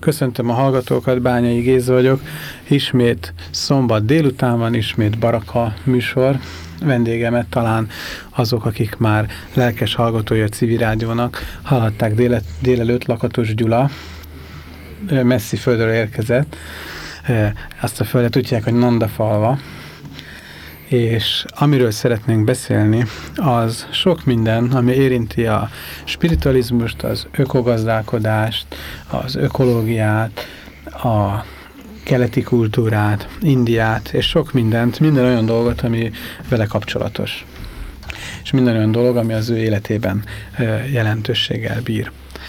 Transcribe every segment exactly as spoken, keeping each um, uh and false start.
Köszöntöm a hallgatókat, Bányai Géza vagyok. Ismét szombat délután van, ismét Baraka műsor. Vendégemet talán azok, akik már lelkes hallgatói a Civil Rádiónak, hallhatták déle, délelőtt Lakatos Gyula, messzi földről érkezett. Azt a földet tudják, hogy Nandafalva. És amiről szeretnénk beszélni, az sok minden, ami érinti a spiritualizmust, az ökogazdálkodást, az ökológiát, a keleti kultúrát, Indiát, és sok mindent, minden olyan dolgot, ami vele kapcsolatos. És minden olyan dolog, ami az ő életében jelentőséggel bír.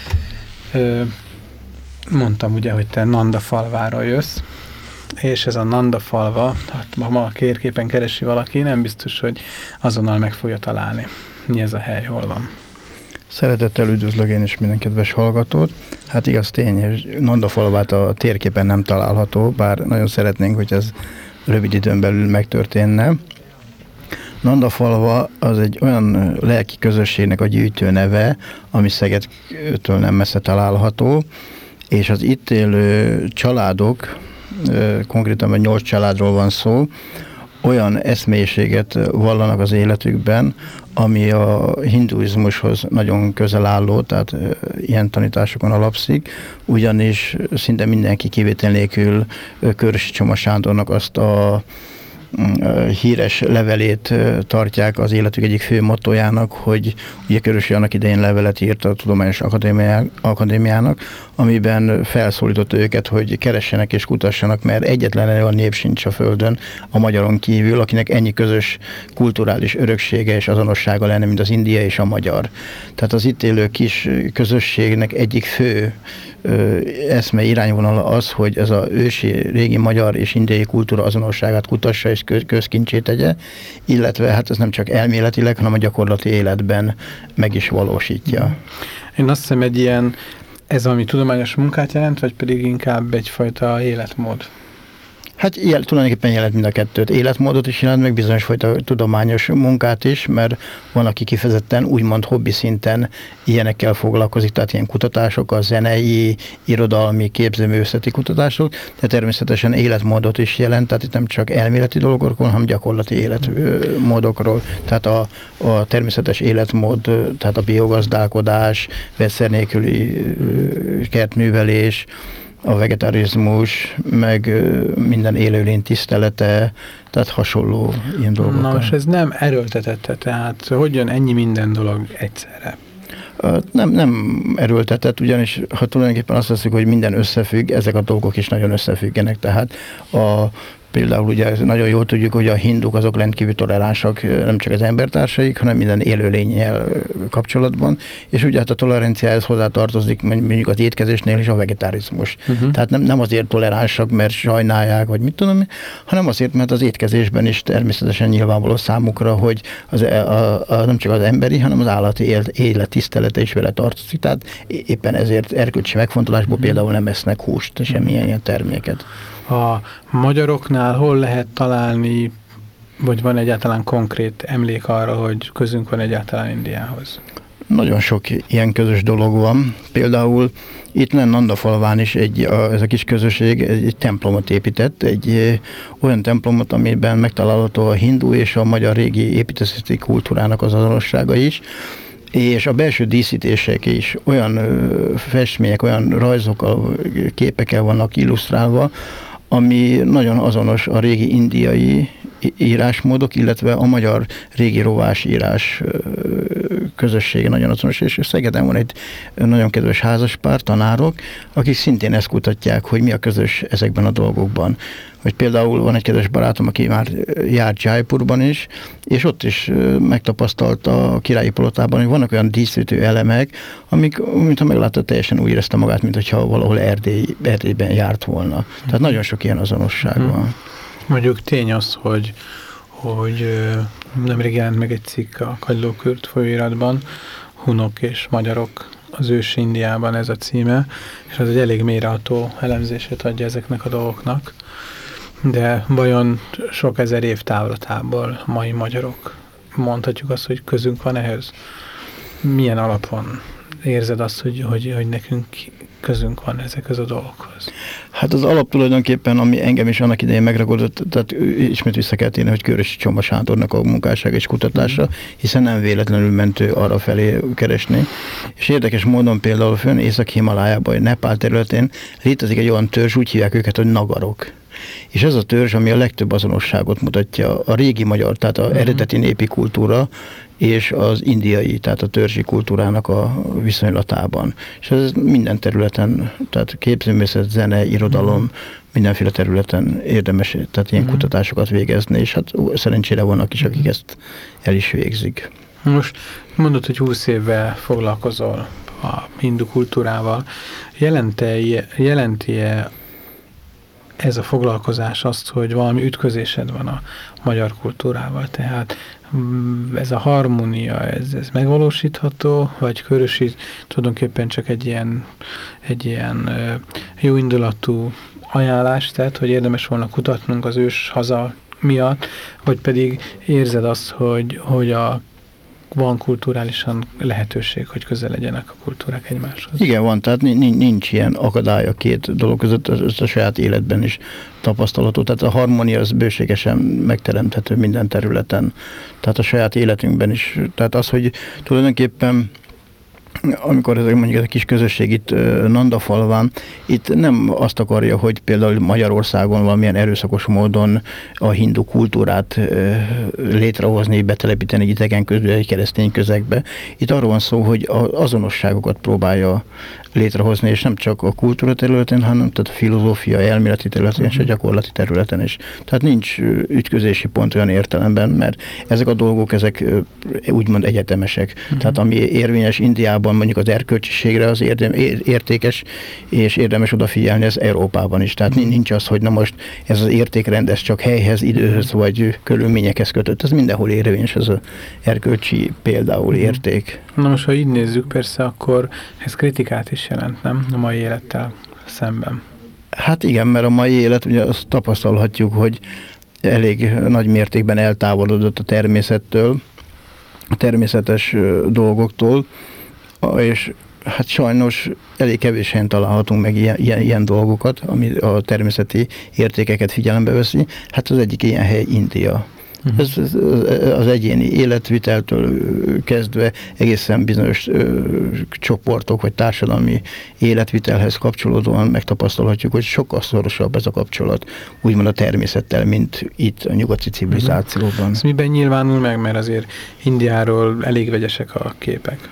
Mondtam ugye, hogy te Nandafalváról jössz, és ez a Nandafalva, hát ma, ma a kérképen keresi valaki, nem biztos, hogy azonnal meg fogja találni. Mi ez a hely, hol van? Szeretettel üdvözlök én is minden kedves hallgatót. Hát igaz tény, hogy Nandafalvát a térképen nem található, bár nagyon szeretnénk, hogy ez rövid időn belül megtörténne. Nandafalva az egy olyan lelki közösségnek a gyűjtő neve, ami Szegedtől nem messze található, és az itt élő családok, konkrétan a nyolc családról van szó, olyan eszmélyiséget vallanak az életükben, ami a hinduizmushoz nagyon közel álló, tehát ilyen tanításokon alapszik, ugyanis szinte mindenki kivétel nélkül Körösi Csoma Sándornak azt a híres levelét tartják az életük egyik fő mottojának, hogy ugye Körösi annak idején levelet írt a Tudományos Akadémiának, amiben felszólította őket, hogy keressenek és kutassanak, mert egyetlen olyan nép sincs a Földön a magyaron kívül, akinek ennyi közös kulturális öröksége és azonossága lenne, mint az india és a magyar. Tehát az itt élő kis közösségnek egyik fő eszme irányvonala az, hogy ez az ősi, régi magyar és indiai kultúra azonosságát kutassa és közkincsé tegye, illetve hát ez nem csak elméletileg, hanem a gyakorlati életben meg is valósítja. Én azt hiszem, egy ilyen, ez valami tudományos munkát jelent, vagy pedig inkább egyfajta életmód? Hát jel, tulajdonképpen jelent mind a kettőt. Életmódot is jelent, meg bizonyos fajta tudományos munkát is, mert van, aki kifejezetten úgymond hobbi szinten ilyenekkel foglalkozik, tehát ilyen kutatások, a zenei, irodalmi, képzőművészeti kutatások, de természetesen életmódot is jelent, tehát itt nem csak elméleti dolgokról, hanem gyakorlati életmódokról. Tehát a, a természetes életmód, tehát a biogazdálkodás, vegyszer nélküli kertművelés, a vegetarizmus, meg minden élőlény tisztelete, tehát hasonló ilyen dolgok. Na most ez nem erőltetette, tehát hogy jön ennyi minden dolog egyszerre? Nem, nem erőltetett, ugyanis ha tulajdonképpen azt veszik, hogy minden összefügg, ezek a dolgok is nagyon összefüggenek, tehát a Például ugye nagyon jól tudjuk, hogy a hinduk azok rendkívül toleránsak, nem csak az embertársaik, hanem minden élőlénnyel kapcsolatban, és ugye hát a toleranciához hozzátartozik mondjuk az étkezésnél is a vegetarizmus. Uh-huh. Tehát nem, nem azért toleránsak, mert sajnálják, vagy mit tudom, hanem azért, mert az étkezésben is természetesen nyilvánvaló számukra, hogy az, a, a, nem csak az emberi, hanem az állati élet, élet tisztelete is vele tartozik. Tehát éppen ezért erkölcsi megfontolásból uh-huh. például nem esznek húst, semmilyen ilyen terméket. A magyaroknál hol lehet találni, vagy van egyáltalán konkrét emlék arra, hogy közünk van egyáltalán Indiához? Nagyon sok ilyen közös dolog van. Például itt Nandafalván is egy, a, ez a kis közösség egy, egy templomot épített, egy e, olyan templomot, amiben megtalálható a hindu és a magyar régi építészeti kultúrának az azonossága is, és a belső díszítések is olyan ö, festmények, olyan rajzokkal, képekkel vannak illusztrálva, ami nagyon azonos a régi indiai írásmódok, illetve a magyar régi rovás írás közössége nagyon azonos, és Szegeden van egy nagyon kedves házaspár, tanárok, akik szintén ezt kutatják, hogy mi a közös ezekben a dolgokban. Hogy például van egy kedves barátom, aki már járt Jaipurban is, és ott is megtapasztalta a királyi palotában, hogy vannak olyan díszítő elemek, amik, mintha meglátta, teljesen úgy érezte magát, mint hogyha valahol Erdély, Erdélyben járt volna. Tehát nagyon sok ilyen azonosság hmm. van. Mondjuk tény az, hogy, hogy nemrég jelent meg egy cikk a Kagylókürt folyóiratban, Hunok és magyarok az ősi Indiában, ez a címe, és az egy elég mélyreható elemzését adja ezeknek a dolgoknak. De vajon sok ezer év távlatából mai magyarok, mondhatjuk azt, hogy közünk van ehhez? Milyen alapon érzed azt, hogy, hogy, hogy nekünk közünk van ezekhez a dolgokhoz? Hát az alap tulajdonképpen, ami engem is annak idején megragadott, tehát ismét vissza kell térni, hogy Körösi Csoma Sándornak a munkássága és kutatása, hiszen nem véletlenül ment ő arra felé keresni. És érdekes módon például fönn Észak-Himalájában, Nepál területén létezik egy olyan törzs, úgy hívják őket, hogy nagarok. És ez a törzs, ami a legtöbb azonosságot mutatja, a régi magyar, tehát az eredeti népi kultúra, és az indiai, tehát a törzsi kultúrának a viszonylatában. És ez minden területen, tehát képzőművészet, zene, irodalom, mm. mindenféle területen érdemes, tehát ilyen mm. kutatásokat végezni, és hát szerencsére vannak is, akik ezt el is végzik. Most mondod, hogy húsz évvel foglalkozol a hindu kultúrával. Jelenti-e, jelenti-e ez a foglalkozás azt, hogy valami ütközésed van a magyar kultúrával, tehát ez a harmónia, ez, ez megvalósítható, vagy Körösi tulajdonképpen csak egy ilyen, egy ilyen jó indulatú ajánlás, tehát, hogy érdemes volna kutatnunk az ős haza miatt, vagy pedig érzed azt, hogy, hogy a van kulturálisan lehetőség, hogy közel legyenek a kultúrák egymáshoz. Igen, van, tehát nincs, nincs ilyen akadály a két dolog között, ez a saját életben is tapasztalható. Tehát a harmónia az bőségesen megteremthető minden területen. Tehát a saját életünkben is. Tehát az, hogy tulajdonképpen amikor ez, mondjuk ez a kis közösség itt Nandafalván, itt nem azt akarja, hogy például Magyarországon valamilyen erőszakos módon a hindu kultúrát létrehozni, betelepíteni idegen közül egy keresztény közegbe. Itt arról van szó, hogy az azonosságokat próbálja létrehozni, és nem csak a kultúra területen, hanem tehát a filozófia, elméleti területen és a gyakorlati területen is. Tehát nincs ütközési pont olyan értelemben, mert ezek a dolgok, ezek úgymond egyetemesek. Uh-huh. Tehát ami érvényes Indiában, mondjuk az erkölcsiségre az értékes, és érdemes odafigyelni, ez Európában is. Tehát uh-huh. nincs az, hogy na most ez az értékrend, ez csak helyhez, időhöz vagy körülményekhez kötött. Ez mindenhol érvényes, ez az erkölcsi például érték. Na most, ha így nézzük, persze, akkor ez kritikát is jelent, nem? A mai élettel szemben. Hát igen, mert a mai élet, ugye azt tapasztalhatjuk, hogy elég nagy mértékben eltávolodott a természettől, a természetes dolgoktól, és hát sajnos elég kevés helyen találhatunk meg ilyen, ilyen, ilyen dolgokat, ami a természeti értékeket figyelembe veszi. Hát az egyik ilyen hely India. Uh-huh. Ez, ez az egyéni életviteltől kezdve egészen bizonyos ö, csoportok vagy társadalmi életvitelhez kapcsolódóan megtapasztalhatjuk, hogy sokkal szorosabb ez a kapcsolat, úgymond a természettel, mint itt a nyugati civilizációban. Uh-huh. Ez miben nyilvánul meg, mert azért Indiáról elég vegyesek a képek?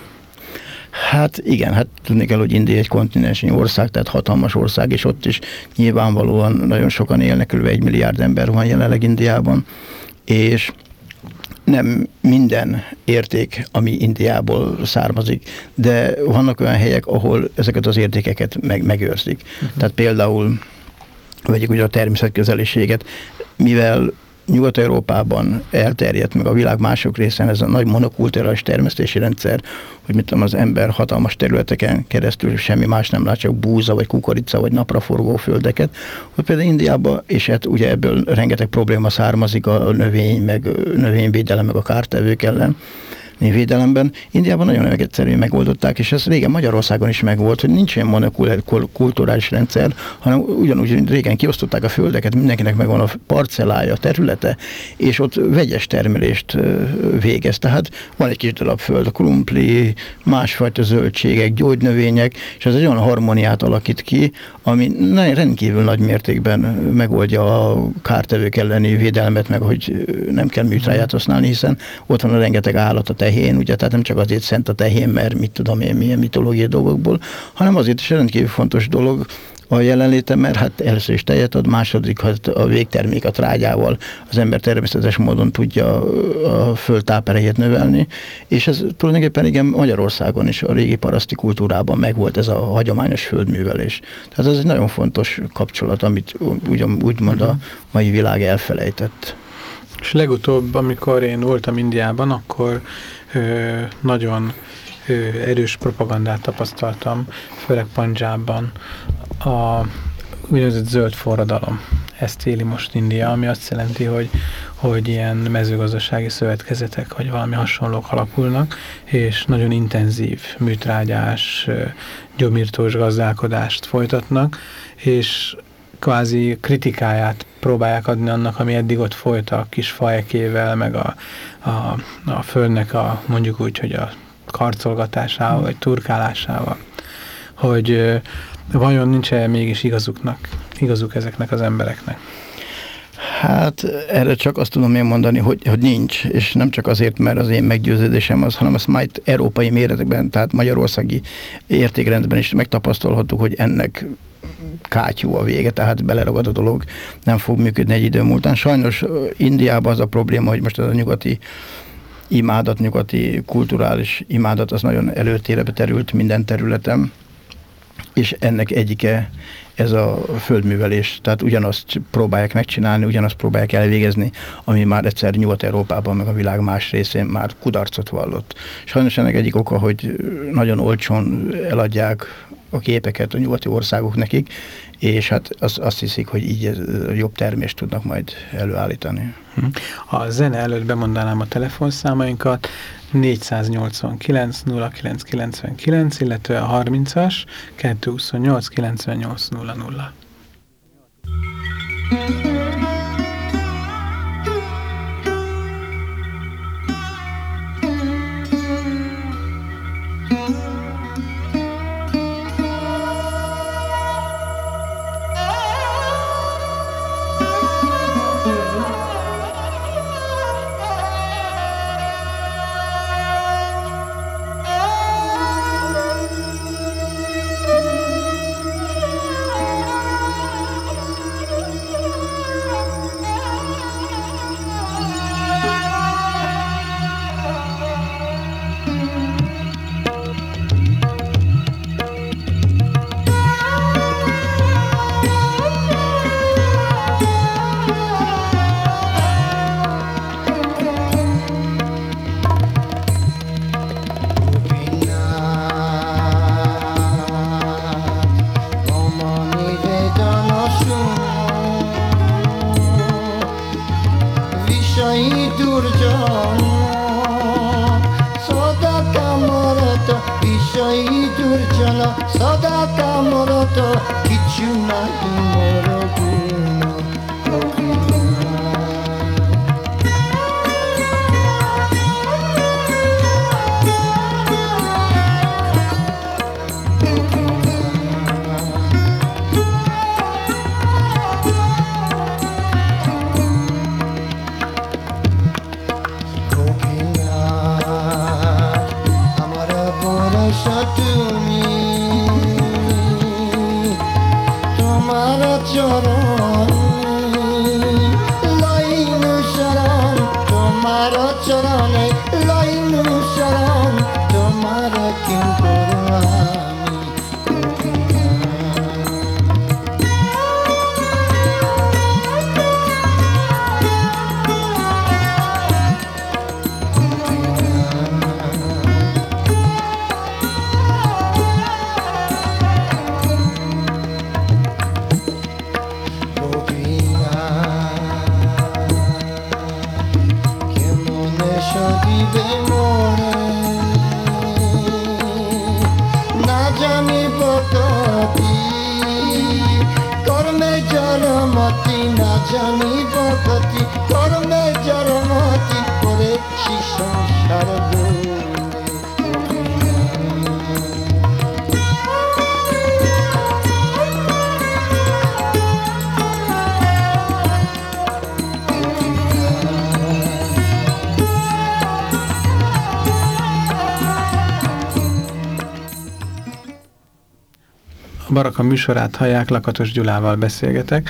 Hát igen, hát tudni kell, hogy India egy kontinensnyi ország, tehát hatalmas ország, és ott is nyilvánvalóan nagyon sokan élnek, kb. egy milliárd ember van jelenleg Indiában, és nem minden érték, ami Indiából származik, de vannak olyan helyek, ahol ezeket az értékeket meg, megőrzik. Uh-huh. Tehát például vegyük ugye a természetközeliséget, mivel Nyugat-Európában elterjedt, meg a világ mások részén ez a nagy monokulturális termesztési rendszer, hogy mit tudom, az ember hatalmas területeken keresztül semmi más nem lát, csak búza, vagy kukorica, vagy napraforgó földeket. Hogy például Indiában, és hát ugye ebből rengeteg probléma származik a növény, meg növényvédelem, meg a kártevők ellen, védelemben. Indiában nagyon egyszerűen megoldották, és ez régen Magyarországon is megvolt, hogy nincs ilyen monokulturális rendszer, hanem ugyanúgy régen kiosztották a földeket, mindenkinek megvan a parcellája, területe, és ott vegyes termelést végez. Tehát van egy kis darab föld, a krumpli, másfajta zöldségek, gyógynövények, és ez egy olyan harmóniát alakít ki, ami rendkívül nagy mértékben megoldja a kártevők elleni védelmet, meg hogy nem kell műtráját használni, hiszen ott van a rengeteg állat, a tehén, ugye, tehát nem csak azért szent a tehén, mert mit tudom én, milyen mitológiai dolgokból, hanem azért is rendkívül fontos dolog a jelenléte, mert hát először is tejet ad, második, hát a végtermék a trágyával az ember természetes módon tudja a föld táperejét növelni, és ez tulajdonképpen igen Magyarországon is a régi paraszti kultúrában megvolt ez a hagyományos földművelés. Tehát ez egy nagyon fontos kapcsolat, amit ugyan, úgymond a mai világ elfelejtett. És legutóbb, amikor én voltam Indiában, akkor ö, nagyon ö, erős propagandát tapasztaltam, főleg Pandzsábban, a úgynevezett zöld forradalom ezt éli most India, ami azt jelenti, hogy, hogy ilyen mezőgazdasági szövetkezetek, vagy valami hasonlók alakulnak, és nagyon intenzív műtrágyás, gyomírtós gazdálkodást folytatnak, és kvázi kritikáját próbálják adni annak, ami eddig ott folyt a kis faekével, meg a, a, a földnek a, mondjuk úgy, hogy a karcolgatásával, vagy turkálásával. Hogy vajon nincs-e mégis igazuknak, igazuk ezeknek az embereknek? Hát erre csak azt tudom én mondani, hogy, hogy nincs, és nem csak azért, mert az én meggyőződésem az, hanem azt majd európai méretekben, tehát magyarországi értékrendben is megtapasztalhattuk, hogy ennek kátyú a vége, tehát beleragad a dolog, nem fog működni egy idő múltán. Sajnos Indiában az a probléma, hogy most ez a nyugati imádat, nyugati kulturális imádat, az nagyon előtérbe terült minden területen, és ennek egyike ez a földművelés, tehát ugyanazt próbálják megcsinálni, ugyanazt próbálják elvégezni, ami már egyszer Nyugat-Európában, meg a világ más részén már kudarcot vallott. Sajnos ennek egyik oka, hogy nagyon olcsón eladják a képeket a nyugati országok nekik, és hát azt, azt hiszik, hogy így jobb termést tudnak majd előállítani. A zene előtt bemondanám a telefonszámainkat, négyszáznyolcvankilenc nulla kilenc kilencvenkilenc, illetve a harmincas kettőszázhuszonnyolc kilencvennyolc nulla nulla. Baraka műsorát hallják, Lakatos Gyulával beszélgetek,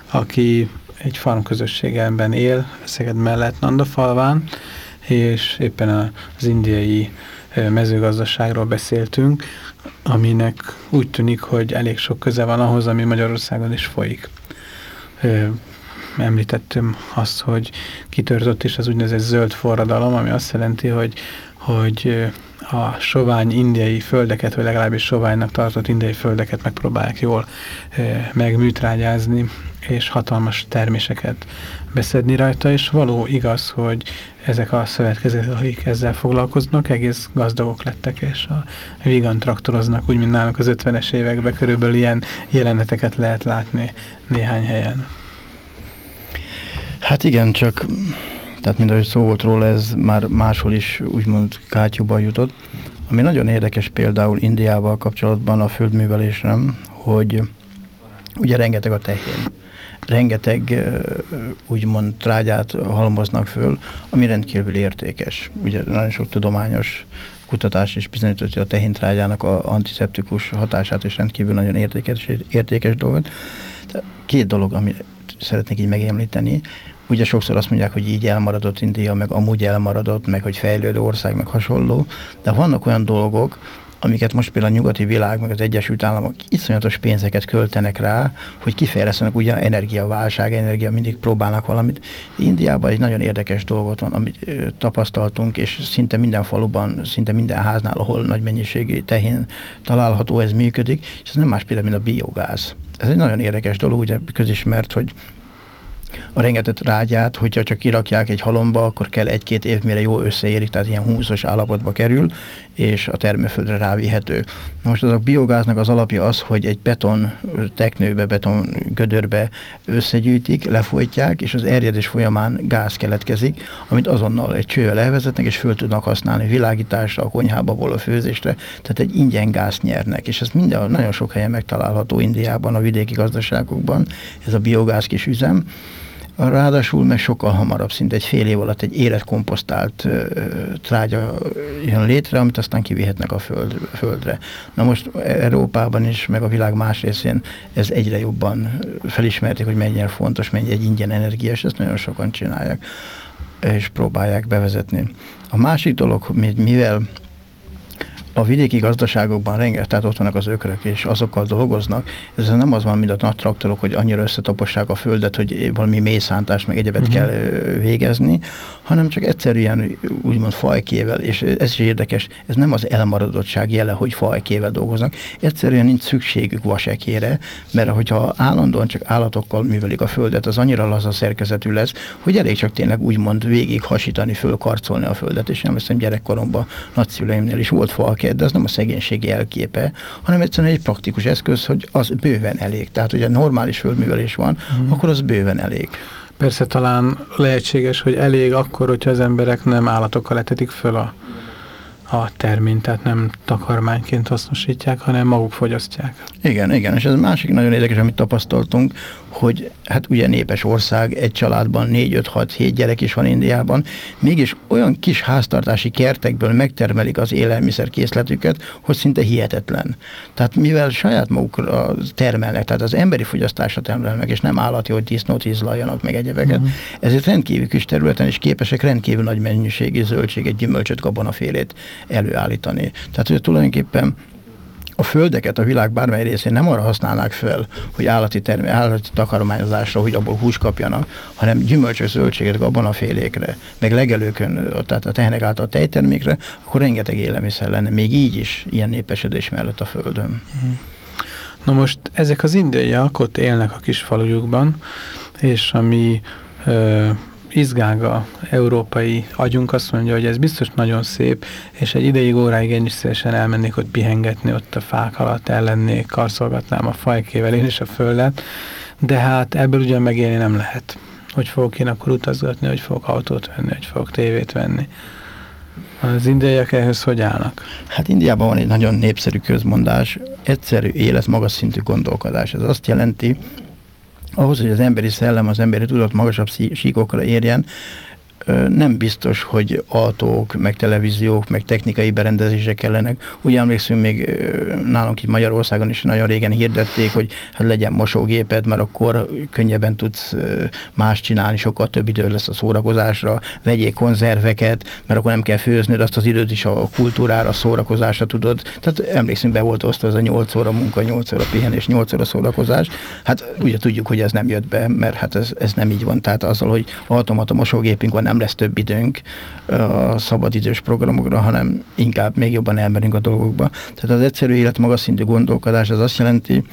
aki egy farmközösségemben él, Szeged mellett Nandafalván, és éppen az indiai mezőgazdaságról beszéltünk, aminek úgy tűnik, hogy elég sok köze van ahhoz, ami Magyarországon is folyik. Említettem azt, hogy kitörtött is az úgynevezett zöld forradalom, ami azt jelenti, hogy, hogy a sovány indiai földeket, vagy legalábbis soványnak tartott indiai földeket megpróbálják jól e, megműtrágyázni, és hatalmas terméseket beszedni rajta, és való igaz, hogy ezek a szövetkezetek, akik ezzel foglalkoznak, egész gazdagok lettek, és a vígan traktoroznak, úgy, mint nálunk az ötvenes években körülbelül ilyen jeleneteket lehet látni néhány helyen. Hát igen, csak, tehát mint ahogy szó volt róla, ez már máshol is úgymond kátyúba jutott. Ami nagyon érdekes például Indiával kapcsolatban a földművelésre, hogy ugye rengeteg a tehén. Rengeteg úgymond trágyát halmoznak föl, ami rendkívül értékes. Ugye nagyon sok tudományos kutatás is bizonyított, hogy a tehéntrágyának a antiszeptikus hatását is rendkívül nagyon értékes, értékes dolgot. Tehát két dolog, amit szeretnék így megemlíteni. Ugye sokszor azt mondják, hogy így elmaradott India, meg amúgy elmaradott, meg hogy fejlődő ország, meg hasonló, de vannak olyan dolgok, amiket most például a nyugati világ, meg az Egyesült Államok iszonyatos pénzeket költenek rá, hogy kifejlesztenek, ugye energiaválság, energia, mindig próbálnak valamit. Indiában egy nagyon érdekes dolgot van, amit ö, tapasztaltunk, és szinte minden faluban, szinte minden háznál, ahol nagy mennyiségű tehén található, ez működik, és ez nem más például, mint a biogáz. Ez egy nagyon érdekes dolog, ugye közismert, hogy a rengeteg rágyát, hogyha csak kirakják egy halomba, akkor kell egy-két év, mire jól összeérik, tehát ilyen húszos állapotba kerül, és a termőföldre rávihető. Na most az a biogáznak az alapja az, hogy egy beton teknőbe, beton gödörbe összegyűjtik, lefolytják, és az erjedés folyamán gáz keletkezik, amit azonnal egy csővel elvezetnek, és föl tudnak használni világításra, a konyhába való főzésre, tehát egy ingyen gázt nyernek, és ez minden nagyon sok helyen megtalálható Indiában, a vidéki gazdaságokban, ez a biogáz kis üzem. Ráadásul meg sokkal hamarabb, szinte egy fél év alatt egy életkomposztált ö, trágya jön létre, amit aztán kivihetnek a föld, földre. Na most Európában is, meg a világ más részén ez egyre jobban felismerték, hogy mennyire fontos, mennyi egy ingyen energia, és ezt nagyon sokan csinálják, és próbálják bevezetni. A másik dolog, mivel a vidéki gazdaságokban rengeteg, tehát ott vannak az ökrök, és azokkal dolgoznak. Ez nem az van, mint a nagy traktorok, hogy annyira összetapossák a földet, hogy valami mélyszántást meg egyebet uh-huh. kell végezni, hanem csak egyszerűen úgymond fajkével, és ez is érdekes, ez nem az elmaradottság jele, hogy fajkével dolgoznak. Egyszerűen nincs szükségük vasekére, mert hogyha állandóan csak állatokkal művelik a földet, az annyira laza szerkezetű lesz, hogy elég csak tényleg úgymond végig hasítani, fölkarcolni a földet, és nem hiszem gyerekkoromban nagyszüleimnél is volt falk, de az nem a szegénység jelképe, hanem egyszerűen egy praktikus eszköz, hogy az bőven elég. Tehát, hogy egy normális földművelés van, hmm. akkor az bőven elég. Persze talán lehetséges, hogy elég akkor, hogyha az emberek nem állatokkal etetik föl a, a terményt, tehát nem takarmányként hasznosítják, hanem maguk fogyasztják. Igen, igen, és ez másik nagyon érdekes, amit tapasztaltunk, hogy hát ugye népes ország, egy családban négy, öt, hat, hét gyerek is van Indiában, mégis olyan kis háztartási kertekből megtermelik az élelmiszerkészletüket, hogy szinte hihetetlen. Tehát mivel saját magukra termelnek, tehát az emberi fogyasztásra termelnek, és nem állati, hogy disznót ízlaljanak meg egyebeket, uh-huh. ezért rendkívül kis területen is képesek rendkívül nagy mennyiségű zöldséget, gyümölcsöt, gabonafélét előállítani. Tehát hogy tulajdonképpen a földeket a világ bármely részén nem arra használnák fel, hogy állati, termé, állati takarmányozásra, hogy abból hús kapjanak, hanem gyümölcsös zöldséget gabonafélékre, meg legelőkön, tehát a tehenek által tejtermékre, akkor rengeteg élelmiszer lenne, még így is ilyen népesedés mellett a földön. Na most ezek az indiaiak ott élnek a kis falujukban, és ami ö, izgága európai agyunk azt mondja, hogy ez biztos nagyon szép, és egy ideig, óráig én is szívesen elmennék ott pihengetni, ott a fák alatt ellennék, karszolgatnám a fajkével én is a földet, de hát ebből ugyan megélni nem lehet. Hogy fogok én akkor utazgatni, hogy fogok autót venni, hogy fogok tévét venni. Az indiaiak ehhez hogy állnak? Hát Indiában van egy nagyon népszerű közmondás, egyszerű élet, magas szintű gondolkodás. Ez azt jelenti, ahhoz, hogy az emberi szellem, az emberi tudat magasabb síkokra érjen, nem biztos, hogy autók, meg televíziók, meg technikai berendezések kellenek. Úgy emlékszünk, még nálunk itt Magyarországon is nagyon régen hirdették, hogy hát legyen mosógéped, mert akkor könnyebben tudsz más csinálni, sokkal több idő lesz a szórakozásra, vegyél konzerveket, mert akkor nem kell főznöd, azt az időt is a kultúrára, a szórakozásra tudod. Tehát emlékszünk, be volt osztva ez a nyolc óra munka, nyolc óra pihenés, nyolc óra szórakozás. Hát ugye tudjuk, hogy ez nem jött be, mert hát ez, ez nem így van. Tehát azzal, hogy automata mosógépünk van, nem lesz több időnk a szabadidős programokra, hanem inkább még jobban elmerünk a dolgokba. Tehát az egyszerű élet magas szintű gondolkodás az azt jelenti,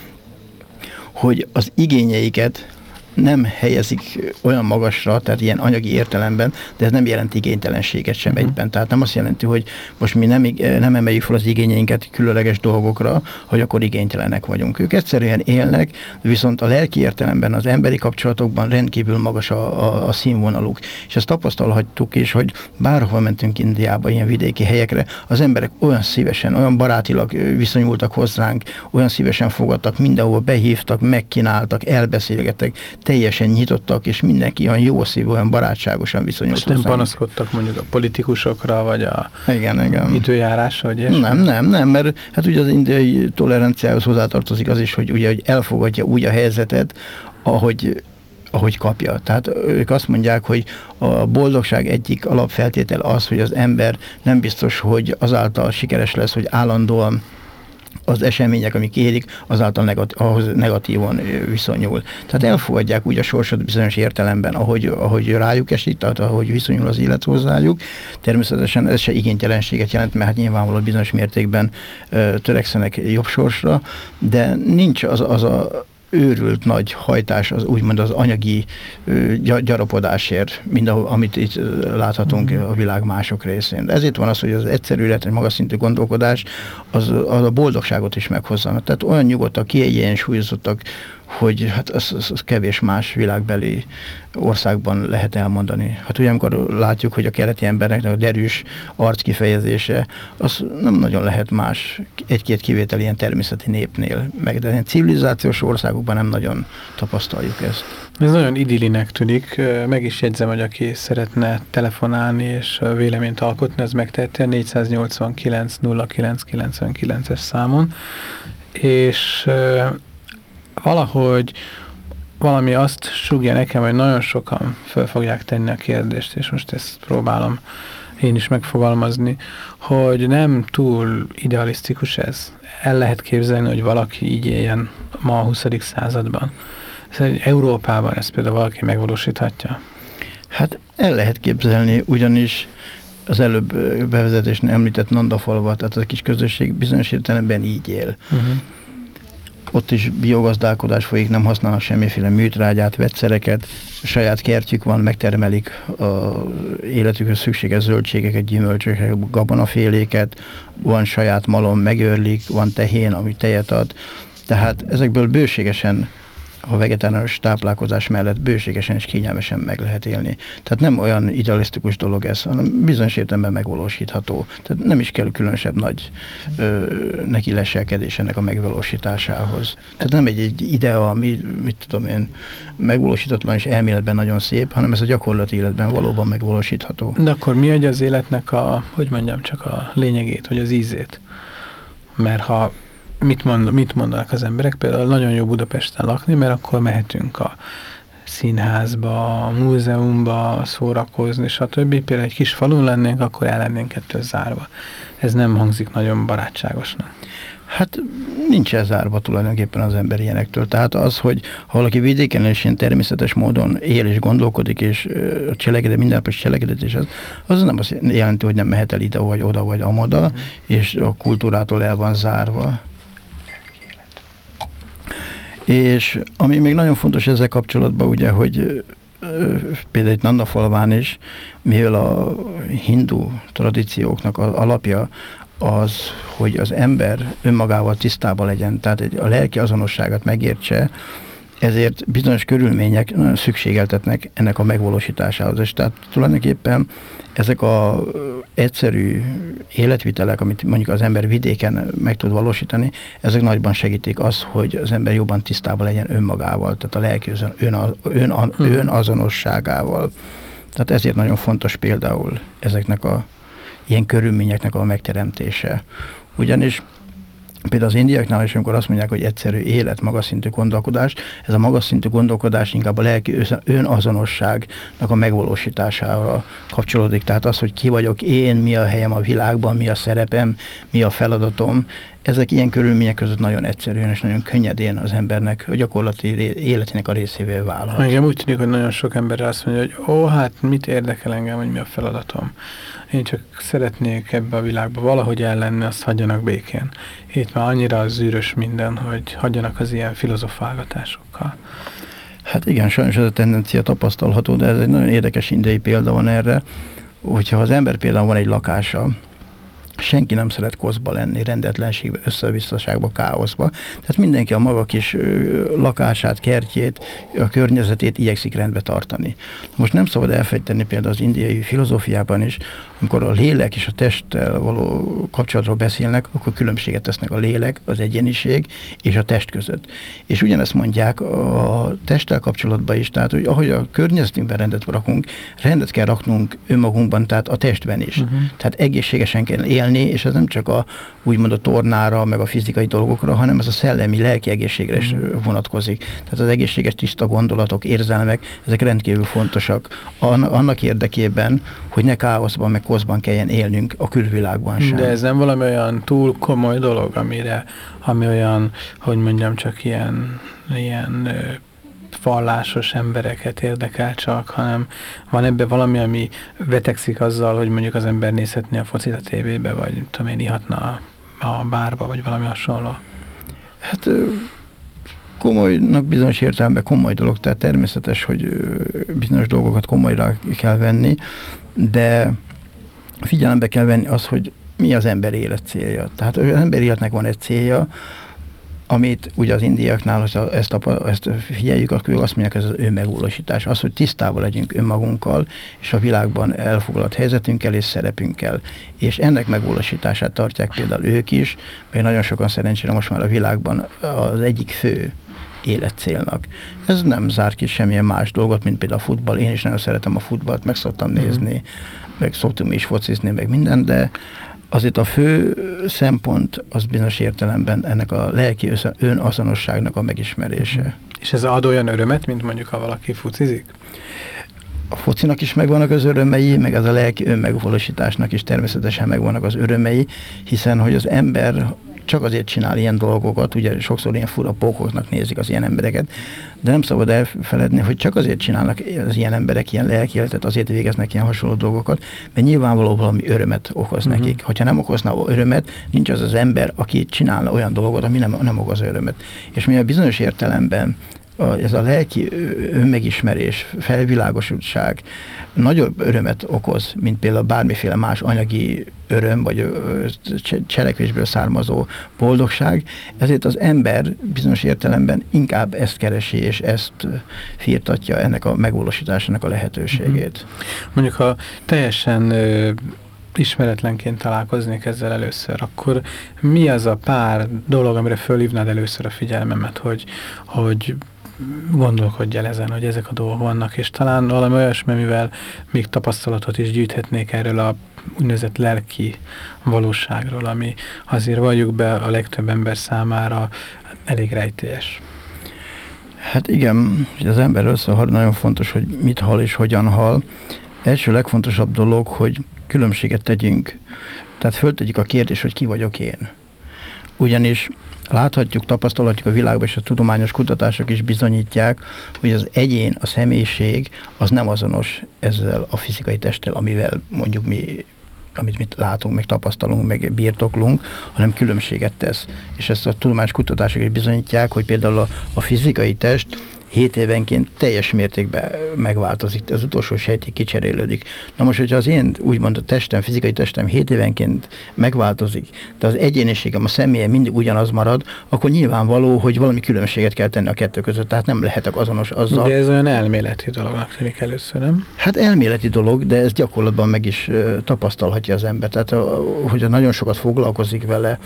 hogy az igényeiket nem helyezik olyan magasra, tehát ilyen anyagi értelemben, de ez nem jelenti igénytelenséget sem uh-huh. egyben. Tehát nem azt jelenti, hogy most mi nem, nem emeljük fel az igényeinket különleges dolgokra, hogy akkor igénytelenek vagyunk. Ők egyszerűen élnek, viszont a lelki értelemben, az emberi kapcsolatokban rendkívül magas a, a, a színvonaluk. És ezt tapasztalhattuk is, hogy bárhol mentünk Indiába, ilyen vidéki helyekre, az emberek olyan szívesen, olyan barátilag viszonyultak hozzánk, olyan szívesen fogadtak, mindenhol behívtak, megkínáltak, elbeszélgettek, teljesen nyitottak, és mindenki olyan jó szívű, olyan barátságosan viszonyult. És nem panaszkodtak mondjuk a politikusokra, vagy a igen, igen. időjárásra, vagy Nem, nem, nem, mert hát ugye az indiai toleranciához hozzátartozik az is, hogy ugye hogy elfogadja úgy a helyzetet, ahogy ahogy kapja. Tehát ők azt mondják, hogy a boldogság egyik alapfeltétel az, hogy az ember nem biztos, hogy azáltal sikeres lesz, hogy állandóan az események, amik érik, azáltal negatív, ahhoz negatívan viszonyul. Tehát elfogadják úgy a sorsot bizonyos értelemben, ahogy, ahogy rájuk esik, tehát ahogy viszonyul az élet hozzájuk. Természetesen ez se igénytelenséget jelent, mert hát nyilvánvalóan bizonyos mértékben ö, törekszenek jobb sorsra, de nincs az, az a őrült nagy hajtás, az úgymond az anyagi ö, gyarapodásért, mint ahol, amit itt láthatunk a világ mások részén. De ezért van az, hogy az egyszerű élet, egy magas szintű gondolkodás, az, az a boldogságot is meghozza. Tehát olyan nyugodtak, kiegyensúlyozottak, hogy hát az, az, az kevés más világbeli országban lehet elmondani. Hát ugye amikor látjuk, hogy a keleti embereknek a derűs arckifejezése, az nem nagyon lehet más, egy-két kivétel ilyen természeti népnél, meg de ilyen civilizációs országokban nem nagyon tapasztaljuk ezt. Ez nagyon idillinek tűnik. Meg is jegyzem, hogy aki szeretne telefonálni és véleményt alkotni, ez megteheti a négyszáznyolcvankilenc nulla kilenc kilencvenkilences számon, és valahogy valami azt sugja nekem, hogy nagyon sokan föl fogják tenni a kérdést, és most ezt próbálom én is megfogalmazni, hogy nem túl idealisztikus ez. El lehet képzelni, hogy valaki így éljen ma a huszadik században. Európában ezt például valaki megvalósíthatja? Hát el lehet képzelni, ugyanis az előbb bevezetésnél említett Nandafalva, tehát a kis közösség bizonyos értelemben így él. Uh-huh. Ott is biogazdálkodás folyik, nem használnak semmiféle műtrágyát, vegyszereket, saját kertjük van, megtermelik az életükhöz szükséges zöldségeket, gyümölcsöket, gabonaféléket, van saját malom, megőrlik, van tehén, ami tejet ad. Tehát ezekből bőségesen, a vegetáriánus táplálkozás mellett bőségesen és kényelmesen meg lehet élni. Tehát nem olyan idealisztikus dolog ez, hanem bizonyos értelemben megvalósítható. Tehát nem is kell különösebb nagy ö, neki leselkedés ennek a megvalósításához. Tehát nem egy, egy idea, ami, mit tudom én, megvalósítatlan és elméletben nagyon szép, hanem ez a gyakorlati életben valóban megvalósítható. De akkor mi adja az életnek a, hogy mondjam, csak a lényegét, vagy az ízét? Mert ha Mit, mond, mit mondanak az emberek? Például nagyon jó Budapesten lakni, mert akkor mehetünk a színházba, a múzeumba, szórakozni, stb. Például egy kis falun lennénk, akkor el lennénk ettől zárva. Ez nem hangzik nagyon barátságosnak. Hát nincs ez zárva tulajdonképpen az ember ilyenektől. Tehát az, hogy ha valaki vidéken és ilyen természetes módon él és gondolkodik, és a cselekedet, mindennapos cselekedet, és az, az nem azt jelenti, hogy nem mehet el ide, vagy oda, vagy amoda, mm. és a kultúrától el van zárva. És ami még nagyon fontos ezzel kapcsolatban, ugye, hogy például itt Nandafalván is, mivel a hindu tradícióknak az alapja az, hogy az ember önmagával tisztában legyen, tehát a lelki azonosságát megértse, ezért bizonyos körülmények szükségeltetnek ennek a megvalósításához. És tehát tulajdonképpen ezek az egyszerű életvitelek, amit mondjuk az ember vidéken meg tud valósítani, ezek nagyban segítik azt, hogy az ember jobban tisztában legyen önmagával, tehát a lelki ön, ön, ön, önazonosságával. Tehát ezért nagyon fontos például ezeknek a ilyen körülményeknek a megteremtése. Ugyanis például az indiaiaknál is, amikor azt mondják, hogy egyszerű élet, magas szintű gondolkodás, ez a magas szintű gondolkodás inkább a lelki önazonosságnak a megvalósítására kapcsolódik. Tehát az, hogy ki vagyok én, mi a helyem a világban, mi a szerepem, mi a feladatom, ezek ilyen körülmények között nagyon egyszerűen és nagyon könnyedén az embernek a gyakorlati életének a részévé válhat. Engem úgy tűnik, hogy nagyon sok ember azt mondja, hogy ó, hát mit érdekel engem, hogy mi a feladatom. Én csak szeretnék ebbe a világba valahogy ellenni, azt hagyjanak békén. Itt már annyira zűrös minden, hogy hagyjanak az ilyen filozofálgatásokkal. Hát igen, sajnos ez a tendencia tapasztalható, de ez egy nagyon érdekes indiai példa van erre, hogyha az ember például van egy lakása, senki nem szeret koszba lenni, rendetlenségbe, összevisszaságba, káoszba. Tehát mindenki a maga kis ö, lakását, kertjét, a környezetét igyekszik rendbe tartani. Most nem szabad elfejteni például az indiai filozófiában is, amikor a lélek és a testtel való kapcsolatról beszélnek, akkor különbséget tesznek a lélek, az egyéniség és a test között. És ugyanezt mondják a testtel kapcsolatban is, tehát hogy ahogy a környezetünkben rendet rakunk, rendet kell raknunk önmagunkban, tehát a testben is. Uh-huh. Tehát egészségesen kell élni, és ez nem csak a úgymond a tornára, meg a fizikai dolgokra, hanem ez a szellemi, lelki egészségre is vonatkozik. Tehát az egészséges tiszta gondolatok, érzelmek, ezek rendkívül fontosak annak érdekében, hogy ne káoszban, meg koszban kelljen élnünk a külvilágban sem. De ez nem valami olyan túl komoly dolog, amire, ami olyan, hogy mondjam, csak ilyen, ilyen ö, vallásos embereket érdekel csak, hanem van ebben valami, ami vetekszik azzal, hogy mondjuk az ember nézhetné a focit a tévébe, vagy tudom én, ihatna a, a bárba, vagy valami hasonló. Hát komolynak bizonyos értelemben komoly dolog, tehát természetes, hogy bizonyos dolgokat komolyra kell venni, de figyelembe kell venni az, hogy mi az ember élet célja. Tehát az ember életnek van egy célja, amit ugye az indiaiaknál, ezt, a, ezt figyeljük, akkor azt mondják, ez az önmegvalósítás. Az, hogy tisztában legyünk önmagunkkal, és a világban elfoglalt helyzetünkkel és szerepünkkel. És ennek megvalósítását tartják például ők is, mert nagyon sokan szerencsére most már a világban az egyik fő életcélnak. Ez nem zár ki semmilyen más dolgot, mint például a futball. Én is nagyon szeretem a futballt, meg szoktam nézni, mm. meg szoktunk is focizni, meg minden, de azért a fő szempont az bizonyos értelemben ennek a lelki önazonosságnak a megismerése. És ez ad olyan örömet, mint mondjuk, ha valaki focizik? A focinak is megvannak az örömei, meg az a lelki önmegvalósításnak is természetesen megvannak az örömei, hiszen hogy az ember csak azért csinál ilyen dolgokat, ugye sokszor ilyen fura pókoknak nézik az ilyen embereket, de nem szabad elfeledni, hogy csak azért csinálnak az ilyen emberek ilyen lelki életet, azért végeznek ilyen hasonló dolgokat, mert nyilvánvaló valami örömet okoz uh-huh. nekik. Hogyha nem okozna örömet, nincs az az ember, aki csinálna olyan dolgot, ami nem, nem okoz örömet. És mi a bizonyos értelemben ez a lelki önmegismerés, felvilágosultság nagyobb örömet okoz, mint például bármiféle más anyagi öröm, vagy cselekvésből származó boldogság. Ezért az ember bizonyos értelemben inkább ezt keresi, és ezt firtatja ennek a megvalósításának a lehetőségét. Mondjuk, ha teljesen ö, ismeretlenként találkoznék ezzel először, akkor mi az a pár dolog, amire fölhívnád először a figyelmemet, hogy, hogy gondolkodj el ezen, hogy ezek a dolgok vannak, és talán valami olyasmi, mivel még tapasztalatot is gyűjthetnék erről a úgynevezett lelki valóságról, ami azért valljuk be a legtöbb ember számára elég rejtélyes. Hát igen, az ember összehal, nagyon fontos, hogy mit hal és hogyan hal. Első legfontosabb dolog, hogy különbséget tegyünk, tehát föltegyük a kérdést, hogy ki vagyok én. Ugyanis láthatjuk, tapasztalhatjuk a világban, és a tudományos kutatások is bizonyítják, hogy az egyén, a személyiség az nem azonos ezzel a fizikai testtel, amivel mondjuk mi, amit mi látunk, meg tapasztalunk, meg birtoklunk, hanem különbséget tesz. És ezt a tudományos kutatások is bizonyítják, hogy például a, a fizikai test hét évenként teljes mértékben megváltozik, az utolsó sejtig kicserélődik. Na most, hogyha az én úgymond a testem, fizikai testem hét évenként megváltozik, de az egyéniségem, a személyem mindig ugyanaz marad, akkor nyilvánvaló, hogy valami különbséget kell tenni a kettő között, tehát nem lehetek azonos azzal. De ez olyan elméleti dolognak tűnik először, nem? Hát elméleti dolog, de ez gyakorlatban meg is uh, tapasztalhatja az ember. Tehát, uh, hogyha nagyon sokat foglalkozik vele,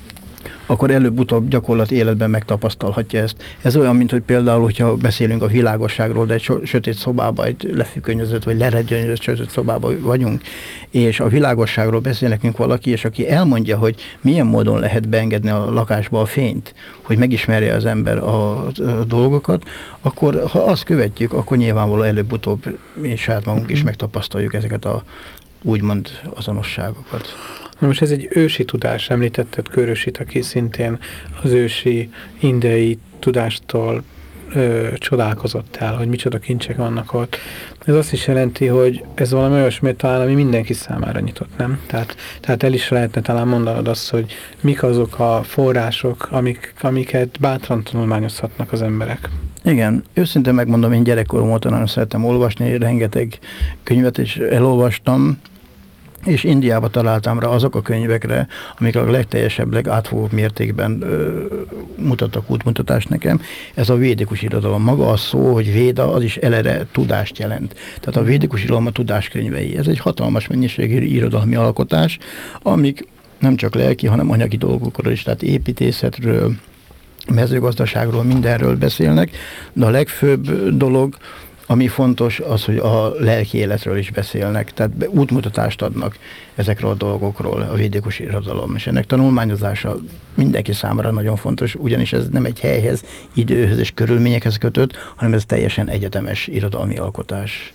akkor előbb-utóbb gyakorlati életben megtapasztalhatja ezt. Ez olyan, mint hogy például, hogyha beszélünk a világosságról, de egy so- sötét szobában, egy lefüggönyözött vagy leredgyönyözött sötét szobában vagyunk, és a világosságról beszél nekünk valaki, és aki elmondja, hogy milyen módon lehet beengedni a lakásba a fényt, hogy megismerje az ember a, a dolgokat, akkor ha azt követjük, akkor nyilvánvalóan előbb-utóbb mi saját magunk is megtapasztaljuk ezeket a úgymond azonosságokat. Na most ez egy ősi tudás, említetted Körösit, aki szintén az ősi indiai tudástól ö, csodálkozott el, hogy micsoda kincsek vannak ott. Ez azt is jelenti, hogy ez valami olyasmi talán, ami mindenki számára nyitott, nem? Tehát, tehát el is lehetne talán mondanod azt, hogy mik azok a források, amik, amiket bátran tanulmányozhatnak az emberek. Igen, őszintén megmondom, én gyerekkorom óta nagyon szerettem olvasni, rengeteg könyvet is elolvastam, és Indiába találtam rá azok a könyvekre, amik a legteljesebb, legátfogóbb mértékben ö, mutattak útmutatást nekem. Ez a védikus irodalom. Maga a szó, hogy véda, az is eleve tudást jelent. Tehát a védikus irodalom a tudáskönyvei. Ez egy hatalmas mennyiségű irodalmi alkotás, amik nem csak lelki, hanem anyagi dolgokról is, tehát építészetről, mezőgazdaságról, mindenről beszélnek, de a legfőbb dolog, ami fontos, az, hogy a lelki életről is beszélnek, tehát útmutatást adnak ezekről a dolgokról, a védikus irodalom. És ennek tanulmányozása mindenki számára nagyon fontos, ugyanis ez nem egy helyhez, időhöz és körülményekhez kötött, hanem ez teljesen egyetemes irodalmi alkotás.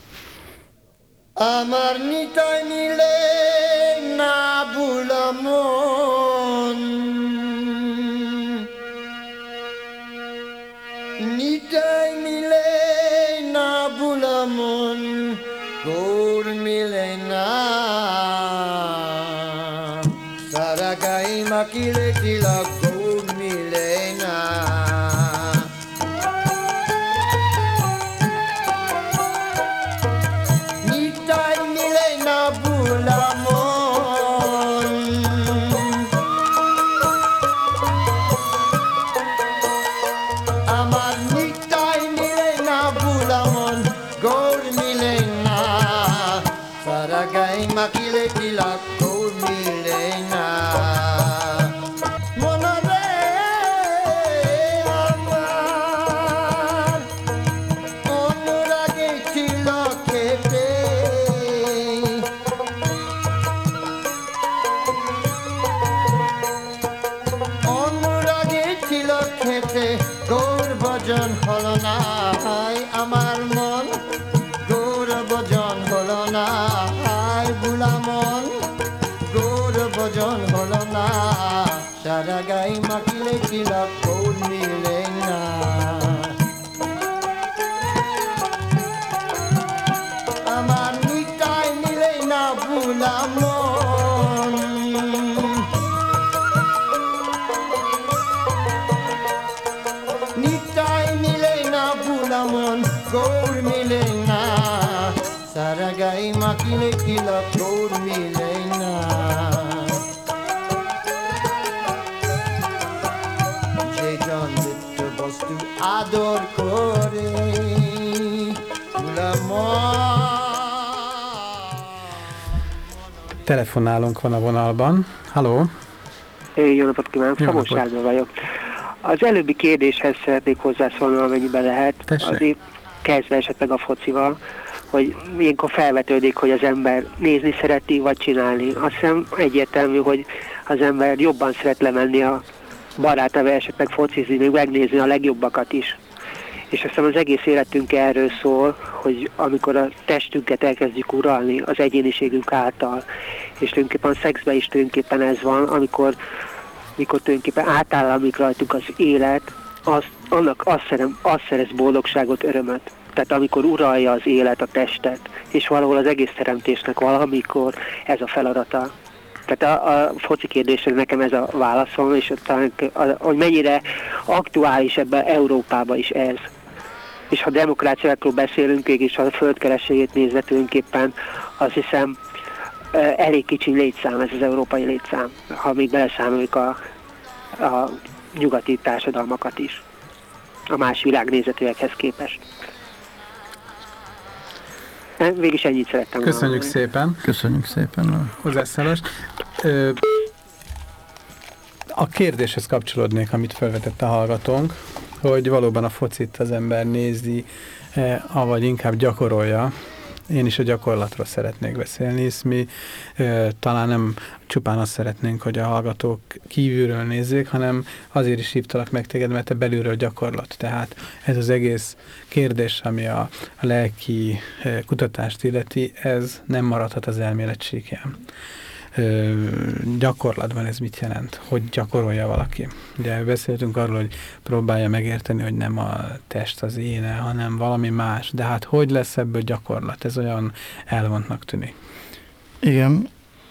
Amarnitai mile nabulamon Nitai mile nabulamon Gaur milena Saragai makile tilak Gaur milena Nitai mile nabulamon Amar nitai mile nabulamon Gaur milena Saragai makile tilak Gaur milena Monare amar Onurage tilakete Onurage tilakete Gaur bhajan holo na hai amar mon Gaur bhajan holo na hai bulamon Gaur bhajan holo na Saragai makile tilak Gaur milena Amar nitai mile na bulamon Nitai mile na bulamon Gaur milena Saragai makile tilak Gaur milena Je jan nitta bostu ador kore bulamon Telefonálunk van a vonalban. Halló? Jó napot kívánok, Jó Szamos napot. Sándor vagyok. Az előbbi kérdéshez szeretnék hozzászólni, amennyiben lehet. Tessék. Azért kezdve esetleg a focival, hogy ilyenkor felvetődik, hogy az ember nézni szereti, vagy csinálni. Azt hiszem egyértelmű, hogy az ember jobban szeret lemenni a barátával, esetleg focizni, még megnézni a legjobbakat is. És azt hiszem az egész életünk erről szól, hogy amikor a testünket elkezdjük uralni az egyéniségünk által, és tulajdonképpen a szexben is tulajdonképpen ez van, amikor, amikor tulajdonképpen átállamlik rajtunk az élet, az, annak azt, szerem, azt szerez boldogságot, örömöt. Tehát amikor uralja az élet a testet, és valahol az egész teremtésnek valamikor ez a feladata. Tehát a, a foci kérdésre nekem ez a válaszom, és talán, hogy mennyire aktuális ebben Európában is ez. És ha demokráciákról beszélünk, és ha a földkerességét nézve tulajdonképpen, azt hiszem elég kicsi létszám ez az európai létszám, ha még beleszámoljuk a, a nyugati társadalmakat is, a más világnézetűekhez képest. Végülis ennyit szerettem volna. Köszönjük szépen. Köszönjük szépen a hozzászólást. Ö, A kérdéshez kapcsolódnék, amit felvetett a hallgatónk, hogy valóban a focit az ember nézi, avagy inkább gyakorolja, Én is a gyakorlatról szeretnék beszélni, hisz mi e, talán nem csupán azt szeretnénk, hogy a hallgatók kívülről nézzék, hanem azért is hívtalak meg téged, mert te belülről gyakorlat. Tehát ez az egész kérdés, ami a, a lelki e, kutatást illeti, ez nem maradhat az elmélet síkján. Ö, gyakorlatban ez mit jelent? Hogy gyakorolja valaki? Ugye beszéltünk arról, hogy próbálja megérteni, hogy nem a test az éne, hanem valami más. De hát hogy lesz ebből gyakorlat? Ez olyan elvontnak tűnik. Igen,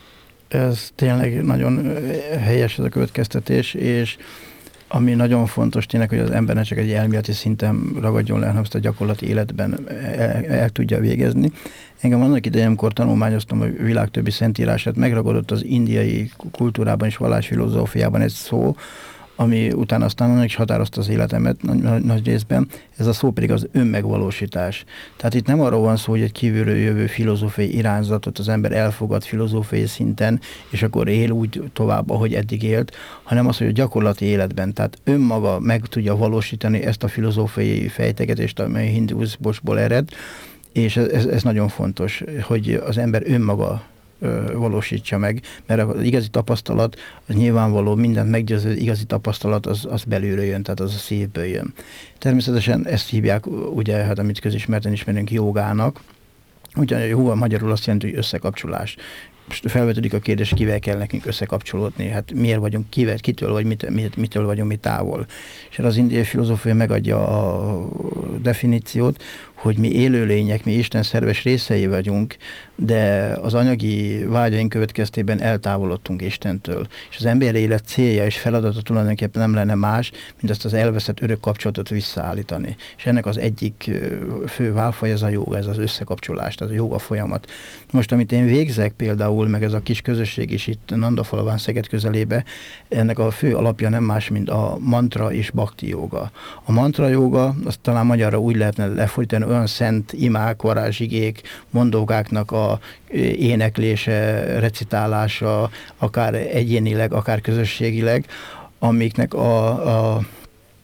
ez tényleg nagyon helyes ez a következtetés, és ami nagyon fontos tényleg, hogy az ember ne csak egy elméleti szinten ragadjon le, hanem azt a gyakorlati életben el, el tudja végezni. Engem annak idején, amikor tanulmányoztam a világ többi szentírását, megragadott az indiai kultúrában és vallásfilozófiában egy szó, ami utána aztán nagyon is határozta az életemet nagy, nagy részben, ez a szó pedig az önmegvalósítás. Tehát itt nem arról van szó, hogy egy kívülről jövő filozófiai irányzatot az ember elfogad filozófiai szinten, és akkor él úgy tovább, ahogy eddig élt, hanem az, hogy a gyakorlati életben, tehát önmaga meg tudja valósítani ezt a filozófiai fejtegetést, amely hinduizmusból ered, és ez, ez nagyon fontos, hogy az ember önmaga valósítsa meg, mert az igazi tapasztalat, az nyilvánvaló, mindent meggyőző igazi tapasztalat, az, az belülről jön, tehát az a szívből jön. Természetesen ezt hívják, ugye, hát amit közismerten ismerünk, jogának, ugyan a joga magyarul azt jelenti, hogy összekapcsolás. Most felvetődik a kérdés, kivel kell nekünk összekapcsolódni, hát miért vagyunk, kivel, kitől vagy mit, mit, mitől vagyunk mi távol. És az indiai filozófia megadja a definíciót, hogy mi élőlények, mi Isten szerves részei vagyunk, de az anyagi vágyaink következtében eltávolodtunk Istentől. És az ember élet célja és feladata tulajdonképpen nem lenne más, mint azt az elveszett örök kapcsolatot visszaállítani. És ennek az egyik fő válfaj az a jóga, ez az összekapcsolás, tehát a jóga folyamat. Most, amit én végzek például, meg ez a kis közösség is itt Nandafalaván Szeged közelébe, ennek a fő alapja nem más, mint a mantra és bhakti jóga. A mantra jóga, azt talán magyarra úgy lehetne lefordítani, olyan szent imák, varázsigék, mondókáknak a éneklése, recitálása, akár egyénileg, akár közösségileg, amiknek a, a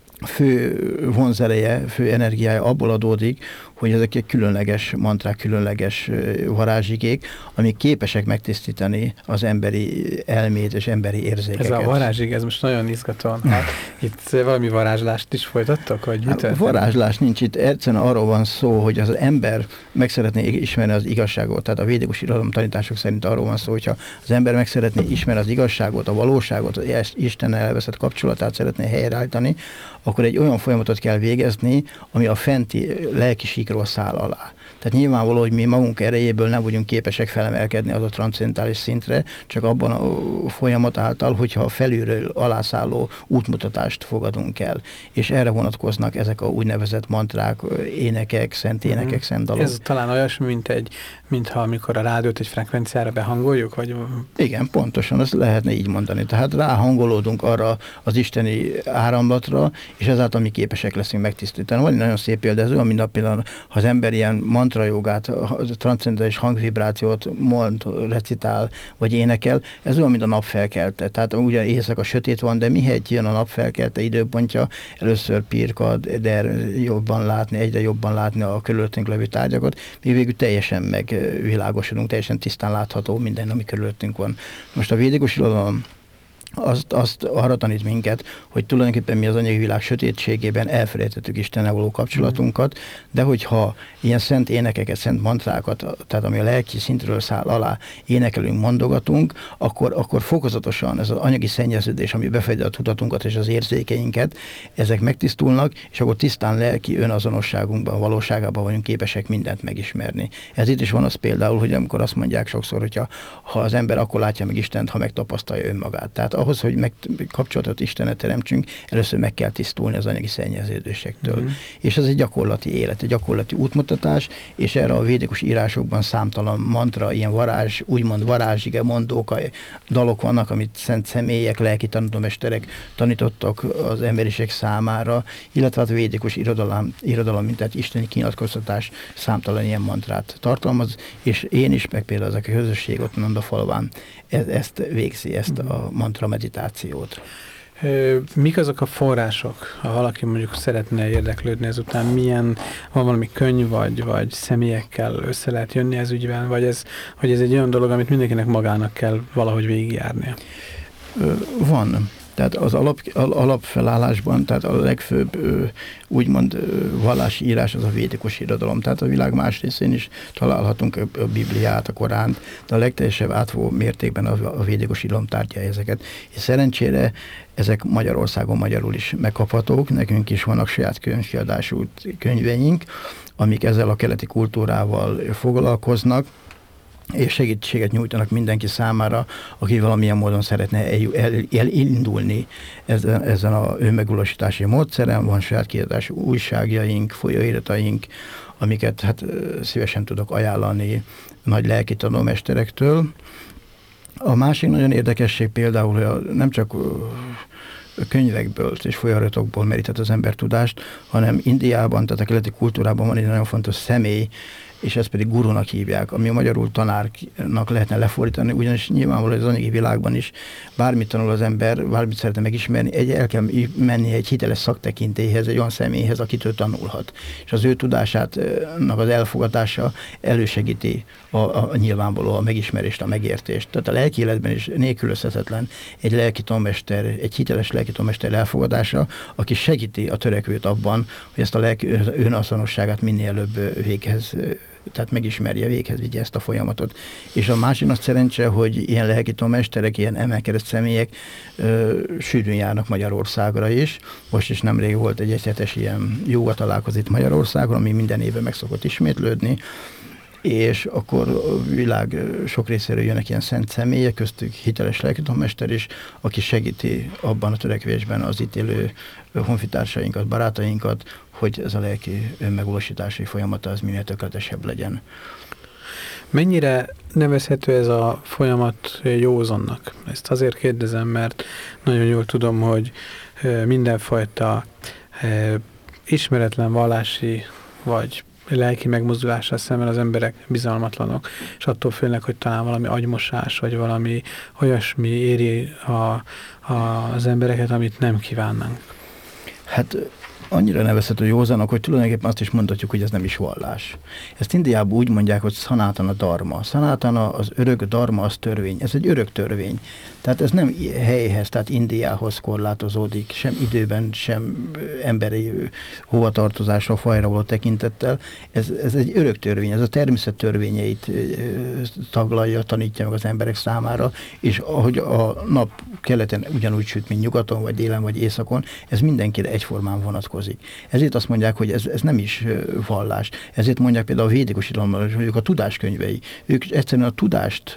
fő vonzereje, fő energiája abból adódik, hogy ezek egy különleges mantrák, különleges varázsigék, amik képesek megtisztítani az emberi elmét és emberi érzékeket. Ez a varázsig, ez most nagyon izgatóan. Hát, itt valami varázslást is folytattok? Vagy mit hát, varázslás nincs itt. Egyszerűen arról van szó, hogy az ember meg szeretné ismerni az igazságot. Tehát a védikus irodalom tanítások szerint arról van szó, hogyha az ember meg szeretné ismerni az igazságot, a valóságot, az Istennel elveszett kapcsolatát szeretné helyreállítani, akkor egy olyan folyamatot kell végezni, ami a fenti lelki síkról száll alá. Tehát nyilvánvaló, hogy mi magunk erejéből nem vagyunk képesek felemelkedni az a transzcendentális szintre, csak abban a folyamat által, hogyha a felülről alászálló útmutatást fogadunk el. És erre vonatkoznak ezek a úgynevezett mantrák, énekek, szent énekek, mm. szent dalok. Ez talán olyasmi, mint egy, mintha amikor a rádiót egy frekvenciára behangoljuk? Vagy... Igen, pontosan, ezt lehetne így mondani. Tehát ráhangolódunk arra az isteni áramlatra, és ezáltal mi képesek leszünk megtisztítani. Van egy nagyon szép példa, ez olyan, mint például, ha az ember ilyen mantrajogát, transzcendentális hangvibrációt mond, recitál, vagy énekel, ez olyan, mint a napfelkelte. Tehát ugye éjszaka sötét van, de mihelyt jön a napfelkelte időpontja, először pirkad, de jobban látni, egyre jobban látni a körülöttünk levő tárgyakat, mi végül teljesen megvilágosodunk, teljesen tisztán látható minden, ami körülöttünk van. Most a védikus irodalom Azt, azt arra tanít minket, hogy tulajdonképpen mi az anyagi világ sötétségében elfelejtettük Istennel való kapcsolatunkat, de hogyha ilyen szent énekeket, szent mantrákat, tehát ami a lelki szintről száll alá, énekelünk, mondogatunk, akkor, akkor fokozatosan ez az anyagi szennyeződés, ami befedi a tudatunkat és az érzékeinket, ezek megtisztulnak, és akkor tisztán lelki önazonosságunkban, valóságában vagyunk képesek mindent megismerni. Ez itt is van az például, hogy amikor azt mondják sokszor, hogyha ha az ember akkor látja meg Istent, ha megtapasztalja önmagát. Tehát ahhoz, hogy meg kapcsolatot Istennet teremtsünk, először meg kell tisztulni az anyagi szennyeződésektől. Mm-hmm. És ez egy gyakorlati élet, egy gyakorlati útmutatás, és erre a védikus írásokban számtalan mantra, ilyen varázs, úgymond varázsige mondók, dalok vannak, amit szent személyek, lelki tanítómesterek tanítottak az emberiség számára, illetve a védikus irodalom, irodalom mint tehát isteni kinyilatkoztatás számtalan ilyen mantrát tartalmaz, és én is, meg például ezek a közösség ott Nandafalaván ezt végzi, ezt a mantra meditációt. Mik azok a források, ha valaki mondjuk szeretne érdeklődni ezután, milyen, van valami könyv, vagy, vagy személyekkel össze lehet jönni ez ügyben, vagy ez, hogy ez egy olyan dolog, amit mindenkinek magának kell valahogy végigjárnia? Van. Tehát az alap, alapfelállásban, tehát a legfőbb úgymond vallási írás az a védikus irodalom. Tehát a világ más részén is találhatunk a Bibliát, a Koránt, de a legteljesebb átfogó mértékben a védikus irodalom tárgya ezeket. És szerencsére ezek Magyarországon magyarul is megkaphatók, nekünk is vannak saját könyvkiadású könyveink, amik ezzel a keleti kultúrával foglalkoznak, és segítséget nyújtanak mindenki számára, aki valamilyen módon szeretne el, el, elindulni ezen, ezen a önmegvalósítási módszeren. Van saját kiadású újságjaink, folyóirataink, amiket hát szívesen tudok ajánlani nagy lelki tanulmesterektől. A másik nagyon érdekesség például, hogy nem csak könyvekből és folyóiratokból merített az ember tudást, hanem Indiában, tehát a keleti kultúrában van egy nagyon fontos személy, és ezt pedig gurunak hívják, ami a magyarul tanárnak lehetne lefordítani, ugyanis nyilvánvalóan az anyagi világban is bármit tanul az ember, bármit szeretne megismerni, egy, el kell menni egy hiteles szaktekintélyhez, egy olyan személyhez, akitől tanulhat. És az ő tudásának az elfogadása elősegíti a, a, a nyilvánvaló a megismerést, a megértést. Tehát a lelki életben is nélkülözhetetlen egy lelki tanmester, egy hiteles lelki tanmester elfogadása, aki segíti a törekvőt abban, hogy ezt a lelki önazonosságát minél előbb véghez, tehát megismerje, véghez vigye ezt a folyamatot. És a másik nagy szerencse, hogy ilyen lelki tanmesterek, ilyen emelkedett személyek ö, sűrűn járnak Magyarországra is. Most is nemrég volt egy egyhetes ilyen jóga találkozó Magyarországon, ami minden évben meg szokott ismétlődni, és akkor a világ sok részéről jönnek ilyen szent személyek, köztük hiteles lelkitanmester is, aki segíti abban a törekvésben az itt élő honfitársainkat, barátainkat, hogy ez a lelki önmegvalósítási folyamata az minél tökéletesebb legyen. Mennyire nevezhető ez a folyamat józannak? Ezt azért kérdezem, mert nagyon jól tudom, hogy mindenfajta ismeretlen vallási vagy lelki megmozdulással szemben az emberek bizalmatlanok, és attól félnek, hogy talán valami agymosás, vagy valami olyasmi éri a, a, az embereket, amit nem kívánnánk. Hát annyira nevezhető józanak, hogy tulajdonképpen azt is mondhatjuk, hogy ez nem is vallás. Ezt Indiában úgy mondják, hogy Sanatana dharma. Sanatana az örök, dharma az törvény. Ez egy örök törvény. Tehát ez nem helyhez, tehát Indiához korlátozódik, sem időben, sem emberi hovatartozásra, fajra való tekintettel. Ez, ez egy örök törvény, ez a természet törvényeit taglalja, tanítja meg az emberek számára, és ahogy a nap keleten ugyanúgy süt, mint nyugaton, vagy délen, vagy északon, ez mindenkire egyformán vonatkozik. Ezért azt mondják, hogy ez, ez nem is vallás. Ezért mondják például a védikus irodalomban, hogy ők a tudáskönyvei. Ők egyszerűen a tudást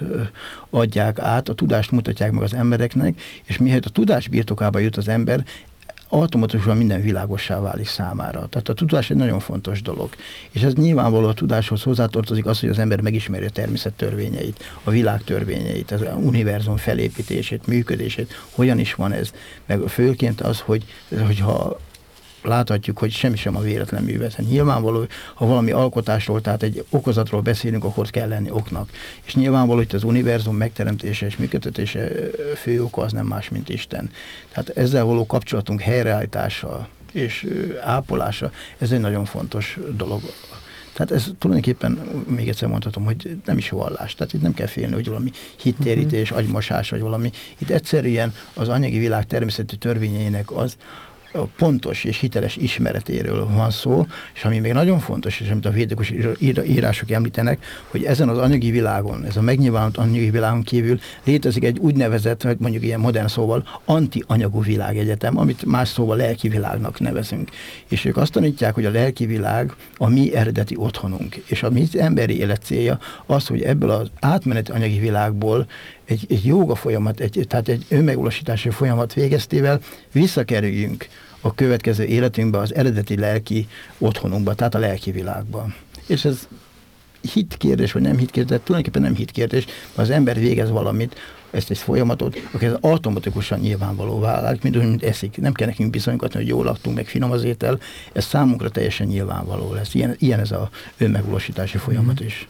adják át, a tudást mutatják meg az embereknek, és mihelyt a tudás birtokába jut az ember, automatikusan minden világossá válik számára. Tehát a tudás egy nagyon fontos dolog. És ez nyilvánvaló a tudáshoz hozzátartozik az, hogy az ember megismeri a természet törvényeit, a világ törvényeit, az univerzum felépítését, működését, hogyan is van ez. Meg főként az, hogy, hogyha láthatjuk, hogy semmi sem a véletlen művet. Nyilvánvaló, ha valami alkotásról, tehát egy okozatról beszélünk, akkor kell lenni oknak. És nyilvánvaló, hogy az univerzum megteremtése és működtetése fő oka az nem más, mint Isten. Tehát ezzel való kapcsolatunk helyreállítása és ápolása, ez egy nagyon fontos dolog. Tehát ez tulajdonképpen, még egyszer mondhatom, hogy nem is vallás. Tehát itt nem kell félni, hogy valami hittérítés, agymosás, vagy valami. Itt egyszerűen az anyagi világ természeti törvényeinek az a pontos és hiteles ismeretéről van szó, és ami még nagyon fontos, és amit a védikus írások említenek, hogy ezen az anyagi világon, ez a megnyilvánult anyagi világon kívül létezik egy úgynevezett, vagy mondjuk ilyen modern szóval, anti-anyagú világegyetem, amit más szóval lelki világnak nevezünk. És ők azt tanítják, hogy a lelki világ a mi eredeti otthonunk, és a mi emberi élet célja az, hogy ebből az átmeneti anyagi világból egy, egy jóga folyamat, egy, tehát egy önmegvalósítási folyamat végeztével visszakerüljünk a következő életünkbe, az eredeti lelki otthonunkba, tehát a lelki világba. És ez hitkérdés, vagy nem hitkérdés, de tulajdonképpen nem hitkérdés, mert az ember végez valamit, ezt egy folyamatot, akkor ez automatikusan nyilvánvaló válik, mint, mint eszik. Nem kell nekünk bizonygatni, hogy jól laktunk, meg finom az étel, ez számunkra teljesen nyilvánvaló lesz. Ilyen, ilyen ez a önmegvalósítási folyamat is.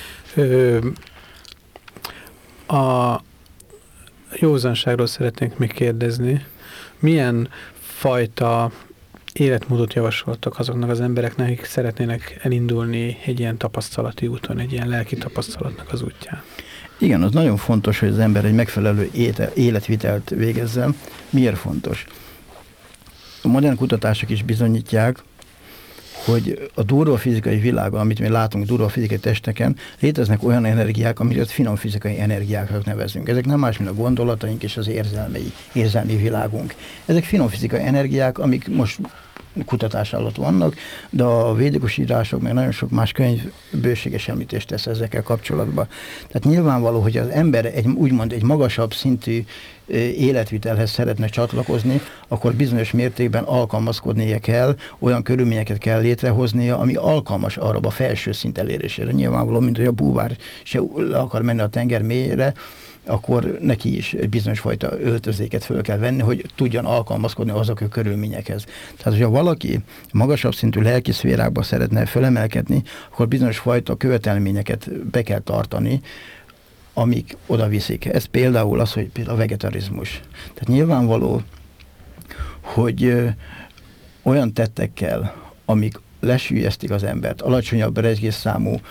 Ö, a józanságról szeretnénk még kérdezni, milyen fajta életmódot javasoltak azoknak az embereknek, akik szeretnének elindulni egy ilyen tapasztalati úton, egy ilyen lelki tapasztalatnak az útján? Igen, az nagyon fontos, hogy az ember egy megfelelő éte, életvitelt végezzen. Miért fontos? A modern kutatások is bizonyítják, hogy a durva fizikai világban, amit mi látunk durva fizikai testeken, léteznek olyan energiák, amiket finom fizikai energiáknak nevezünk. Ezek nem más, mint a gondolataink és az érzelmei, érzelmi világunk. Ezek finom fizikai energiák, amik most kutatás alatt vannak, de a védikus írások, meg nagyon sok más könyv bőséges említést tesz ezekkel kapcsolatban. Tehát nyilvánvaló, hogy az ember egy, úgymond egy magasabb szintű életvitelhez szeretne csatlakozni, akkor bizonyos mértékben alkalmazkodnia kell, olyan körülményeket kell létrehoznia, ami alkalmas arra a felső szint elérésére. Nyilvánvaló, mint hogy a búvár se le akar menni a tenger mélyére, akkor neki is egy bizonyos fajta öltözéket föl kell venni, hogy tudjon alkalmazkodni azok a körülményekhez. Tehát, hogyha valaki magasabb szintű lelki szférákba szeretne fölemelkedni, akkor bizonyos fajta követelményeket be kell tartani, amik oda viszik. Ez például az, hogy például a vegetarizmus. Tehát nyilvánvaló, hogy ö, olyan tettekkel, amik lesüllyesztik az embert, alacsonyabb rezgésszámú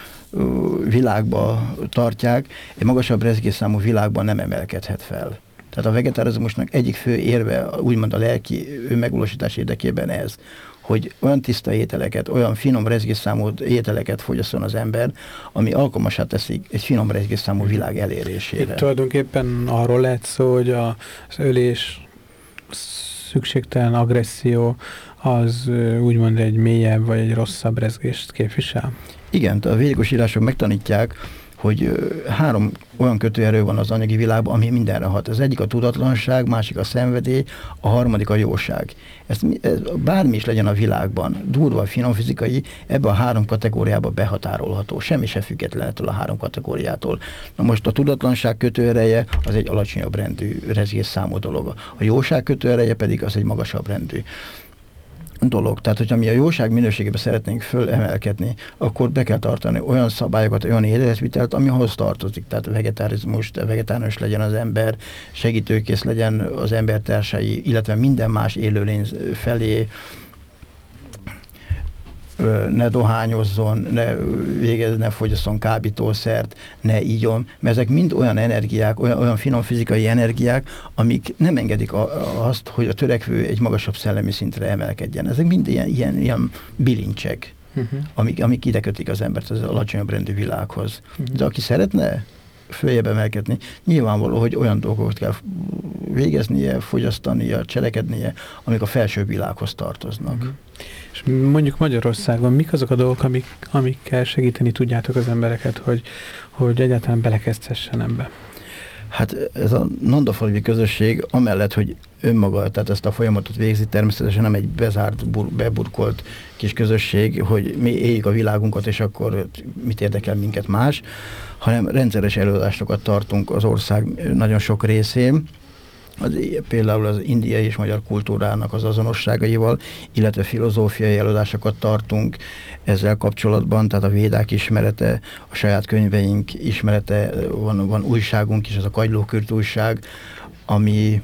világba tartják, egy magasabb rezgésszámú világban nem emelkedhet fel. Tehát a vegetarizmusnak egyik fő érve, úgymond a lelki önmegvalósítás érdekében ez, hogy olyan tiszta ételeket, olyan finom rezgésszámú ételeket fogyasszon az ember, ami alkalmassá teszik egy finom rezgésszámú világ elérésére. Itt tulajdonképpen arról lehet szó, hogy az ölés, szükségtelen agresszió az úgymond egy mélyebb vagy egy rosszabb rezgést képvisel? Igen, a védikus írások megtanítják, hogy három olyan kötőerő van az anyagi világban, ami mindenre hat. Az egyik a tudatlanság, másik a szenvedély, a harmadik a jóság. Ez, ez bármi is legyen a világban, durva, finom fizikai, ebbe a három kategóriába behatárolható. Semmi se független ettől a három kategóriától. Na most a tudatlanság kötőereje az egy alacsonyabb rendű rezgésszámú dolog. A jóság kötőereje pedig az egy magasabb rendű dolog. Tehát, hogyha mi a jóság minőségében szeretnénk fölemelkedni, akkor be kell tartani olyan szabályokat, olyan életvitelt, ami ahhoz tartozik. Tehát vegetarizmus, vegetáriánus legyen az ember, segítőkész legyen az embertársai, illetve minden más élőlény felé, ne dohányozzon, ne végez, ne fogyasszon kábítószert, ne igyon, mert ezek mind olyan energiák, olyan, olyan finom fizikai energiák, amik nem engedik a, azt, hogy a törekvő egy magasabb szellemi szintre emelkedjen. Ezek mind ilyen, ilyen, ilyen bilincsek, uh-huh. amik, amik ide kötik az embert az alacsonyabb rendű világhoz. Uh-huh. De aki szeretne följebb emelkedni, nyilvánvaló, hogy olyan dolgokat kell végeznie, fogyasztania, cselekednie, amik a felső világhoz tartoznak. Uh-huh. És mondjuk Magyarországon mik azok a dolgok, amik, amikkel segíteni tudjátok az embereket, hogy, hogy egyáltalán belekezdhessen ebbe? Hát ez a Nandafalvi közösség amellett, hogy önmaga, tehát ezt a folyamatot végzi, természetesen nem egy bezárt, bur, beburkolt kis közösség, hogy mi éljük a világunkat, és akkor mit érdekel minket más, hanem rendszeres előadásokat tartunk az ország nagyon sok részén, az, például az indiai és magyar kultúrának az azonosságaival, illetve filozófiai előadásokat tartunk ezzel kapcsolatban, tehát a védák ismerete, a saját könyveink ismerete, van, van újságunk is, az a Kagylókürt újság, ami,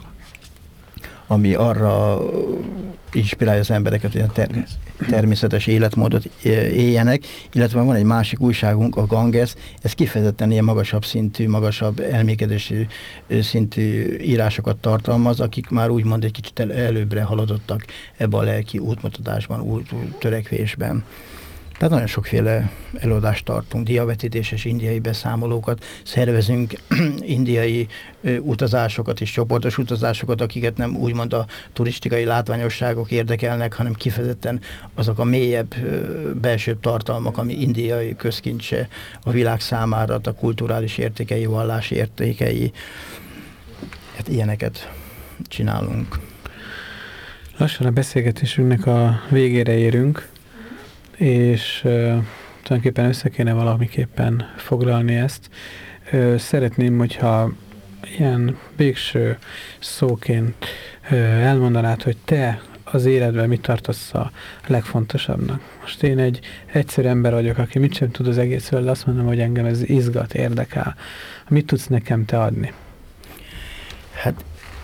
ami arra inspirálja az embereket, hogy a ter- természetes életmódot éljenek, illetve van egy másik újságunk, a Ganges, ez kifejezetten ilyen magasabb szintű, magasabb elmékedési szintű írásokat tartalmaz, akik már úgymond egy kicsit előbbre haladottak ebbe a lelki útmutatásban, út, törekvésben. Tehát nagyon sokféle előadást tartunk, diavetítéses indiai beszámolókat, szervezünk indiai ö, utazásokat és csoportos utazásokat, akiket nem úgymond a turistikai látványosságok érdekelnek, hanem kifejezetten azok a mélyebb, ö, belsőbb tartalmak, ami indiai közkincse a világ számára, a kulturális értékei, vallási értékei. Hát ilyeneket csinálunk. Lassan a beszélgetésünknek a végére érünk, és uh, tulajdonképpen össze kéne valamiképpen foglalni ezt. Uh, szeretném, hogyha ilyen végső szóként uh, elmondanád, hogy te az életben mit tartasz a legfontosabbnak. Most én egy egyszerű ember vagyok, aki mit sem tud az egészről, de azt mondom, hogy engem ez izgat, érdekel. Mit tudsz nekem te adni? Hát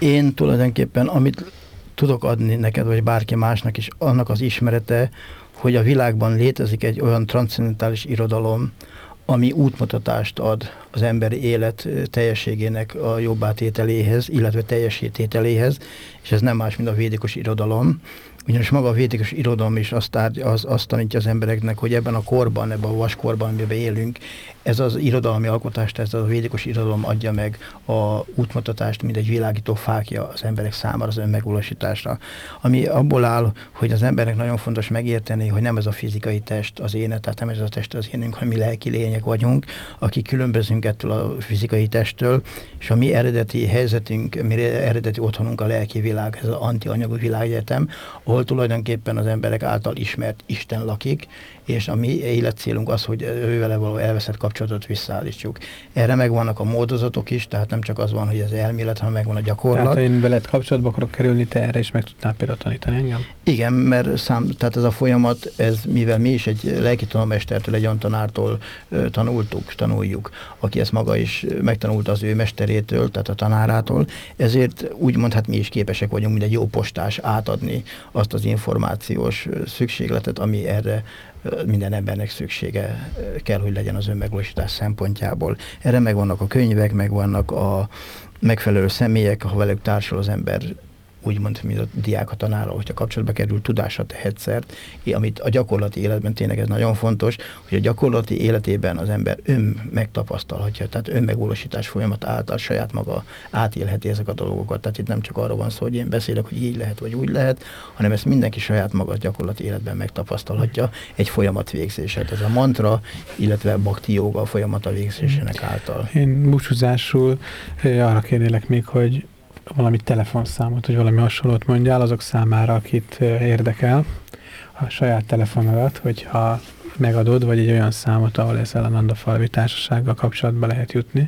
Én tulajdonképpen, amit tudok adni neked, vagy bárki másnak is, annak az ismerete, hogy a világban létezik egy olyan transzcendentális irodalom, ami útmutatást ad az emberi élet teljességének a jobbátételéhez, illetve teljesítételéhez, és ez nem más, mint a védikus irodalom. Ugyanis maga a védikus irodalom is azt, tárgy, az, azt tanítja az embereknek, hogy ebben a korban, ebben a vaskorban, amiben élünk, ez az irodalmi alkotást, ez a védikus irodalom adja meg a útmutatást, mint egy világító fákja az emberek számára az önmegvalósításra. Ami abból áll, hogy az embernek nagyon fontos megérteni, hogy nem ez a fizikai test az éne, tehát nem ez a test az énünk, hanem mi lelki lények vagyunk, akik különbözünk ettől a fizikai testtől, és a mi eredeti helyzetünk, mi eredeti otthonunk a lelki világ, ez az antianyagú világegyetem, ahol tulajdonképpen az emberek által ismert Isten lakik, és a mi életcélunk az, hogy ővele való elveszett kapcsolatot visszaállítsuk. Erre megvannak a módozatok is, tehát nem csak az van, hogy ez elmélet, hanem megvan a gyakorlat. Tehát ha én veled kapcsolatba akarok kerülni, te erre is meg tudnál például tanítani engem? Igen, mert szám, tehát ez a folyamat, ez, mivel mi is egy lelki tanulmestertől, egy olyan tanártól uh, tanultuk, tanuljuk, aki ezt maga is megtanulta az ő mesterétől, tehát a tanárától, ezért úgymond hát mi is képesek vagyunk, mint egy jó postás átadni azt az információs szükségletet, ami erre minden embernek szüksége kell, hogy legyen az önmegvalósítás szempontjából. Erre megvannak a könyvek, megvannak a megfelelő személyek, ha velük társul az ember, úgymond, mint a diák a tanára, hogyha kapcsolatba kerül, tudásra tehet szert, amit a gyakorlati életben tényleg ez nagyon fontos, hogy a gyakorlati életében az ember ön megtapasztalhatja, tehát önmegvalósítás folyamat által saját maga átélheti ezek a dolgokat. Tehát itt nem csak arról van szó, hogy én beszélek, hogy így lehet, vagy úgy lehet, hanem ezt mindenki saját maga gyakorlati életben megtapasztalhatja egy folyamat végzéset. Ez a mantra, illetve bhakti jóga a folyamata végzésének által. Én búcsúzásul arra kérnélek még, hogy valami telefonszámot, vagy valami hasonlót mondjál azok számára, akit érdekel a saját telefonodat, hogyha megadod, vagy egy olyan számot, ahol ezzel a Nandafalvi Társasággal kapcsolatba lehet jutni.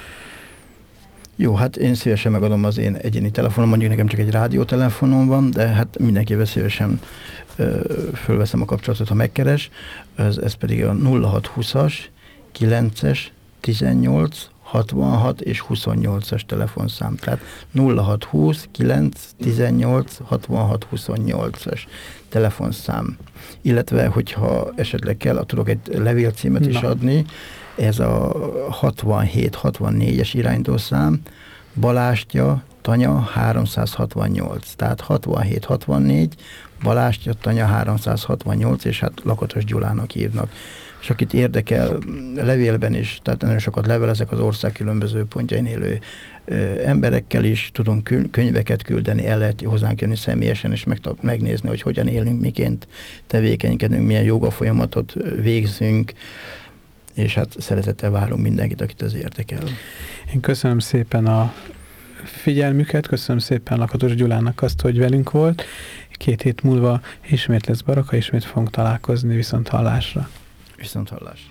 Jó, hát én szívesen megadom az én egyéni telefonom, mondjuk nekem csak egy rádiótelefonom van, de hát mindenkivel szívesen ö, fölveszem a kapcsolatot, ha megkeres. Ez, ez pedig a nulla hat húszas, kilences, tizennyolc, hatvanhat és huszonnyolcas telefonszám. Tehát nulla hat húsz, kilenc, tizennyolc, hatvanhat, huszonnyolcas telefonszám. Illetve, hogyha esetleg kell, tudok egy levélcímet is adni, ez a hatvanhét hatvannégyes irányítószám, Balástya, Tanya háromszázhatvannyolc. Tehát hatvanhét hatvannégy, Balástya, Tanya háromszázhatvannyolc, és hát Lakatos Gyulának hívnak. És akit érdekel, levélben is, tehát nagyon sokat levelezek az ország különböző pontjain élő ö, emberekkel is, tudunk könyveket küldeni, el lehet hozzánk jönni személyesen, és meg, megnézni, hogy hogyan élünk, miként tevékenykedünk, milyen joga folyamatot végzünk, és hát szeretettel várunk mindenkit, akit az érdekel. Én köszönöm szépen a figyelmüket, köszönöm szépen Lakatos Gyulának azt, hogy velünk volt. Két hét múlva ismét lesz Baraka, ismét fogunk találkozni, viszont hallásra. Viszont hallásra.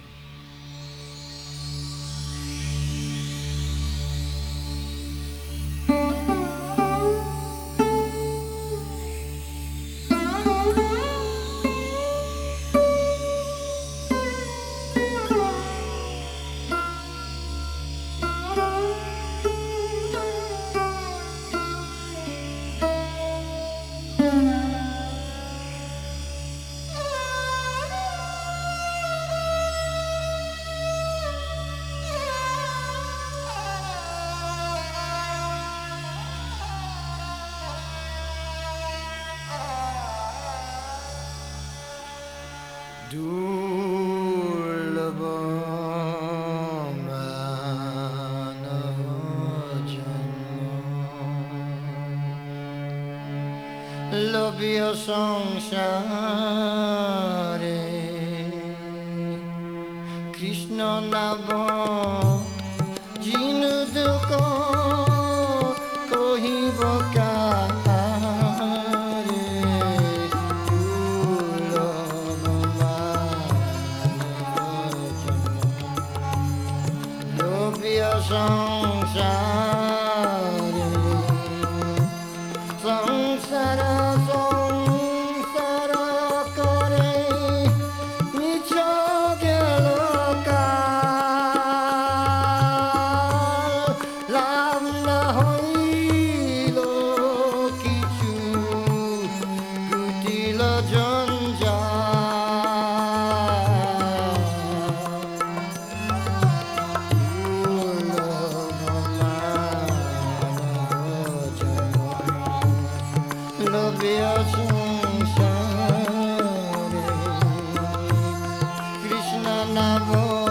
Lobya samsare Krishna nabo jinu duko kohi bokare Lobya samsare samsara Lam na hoilo nabo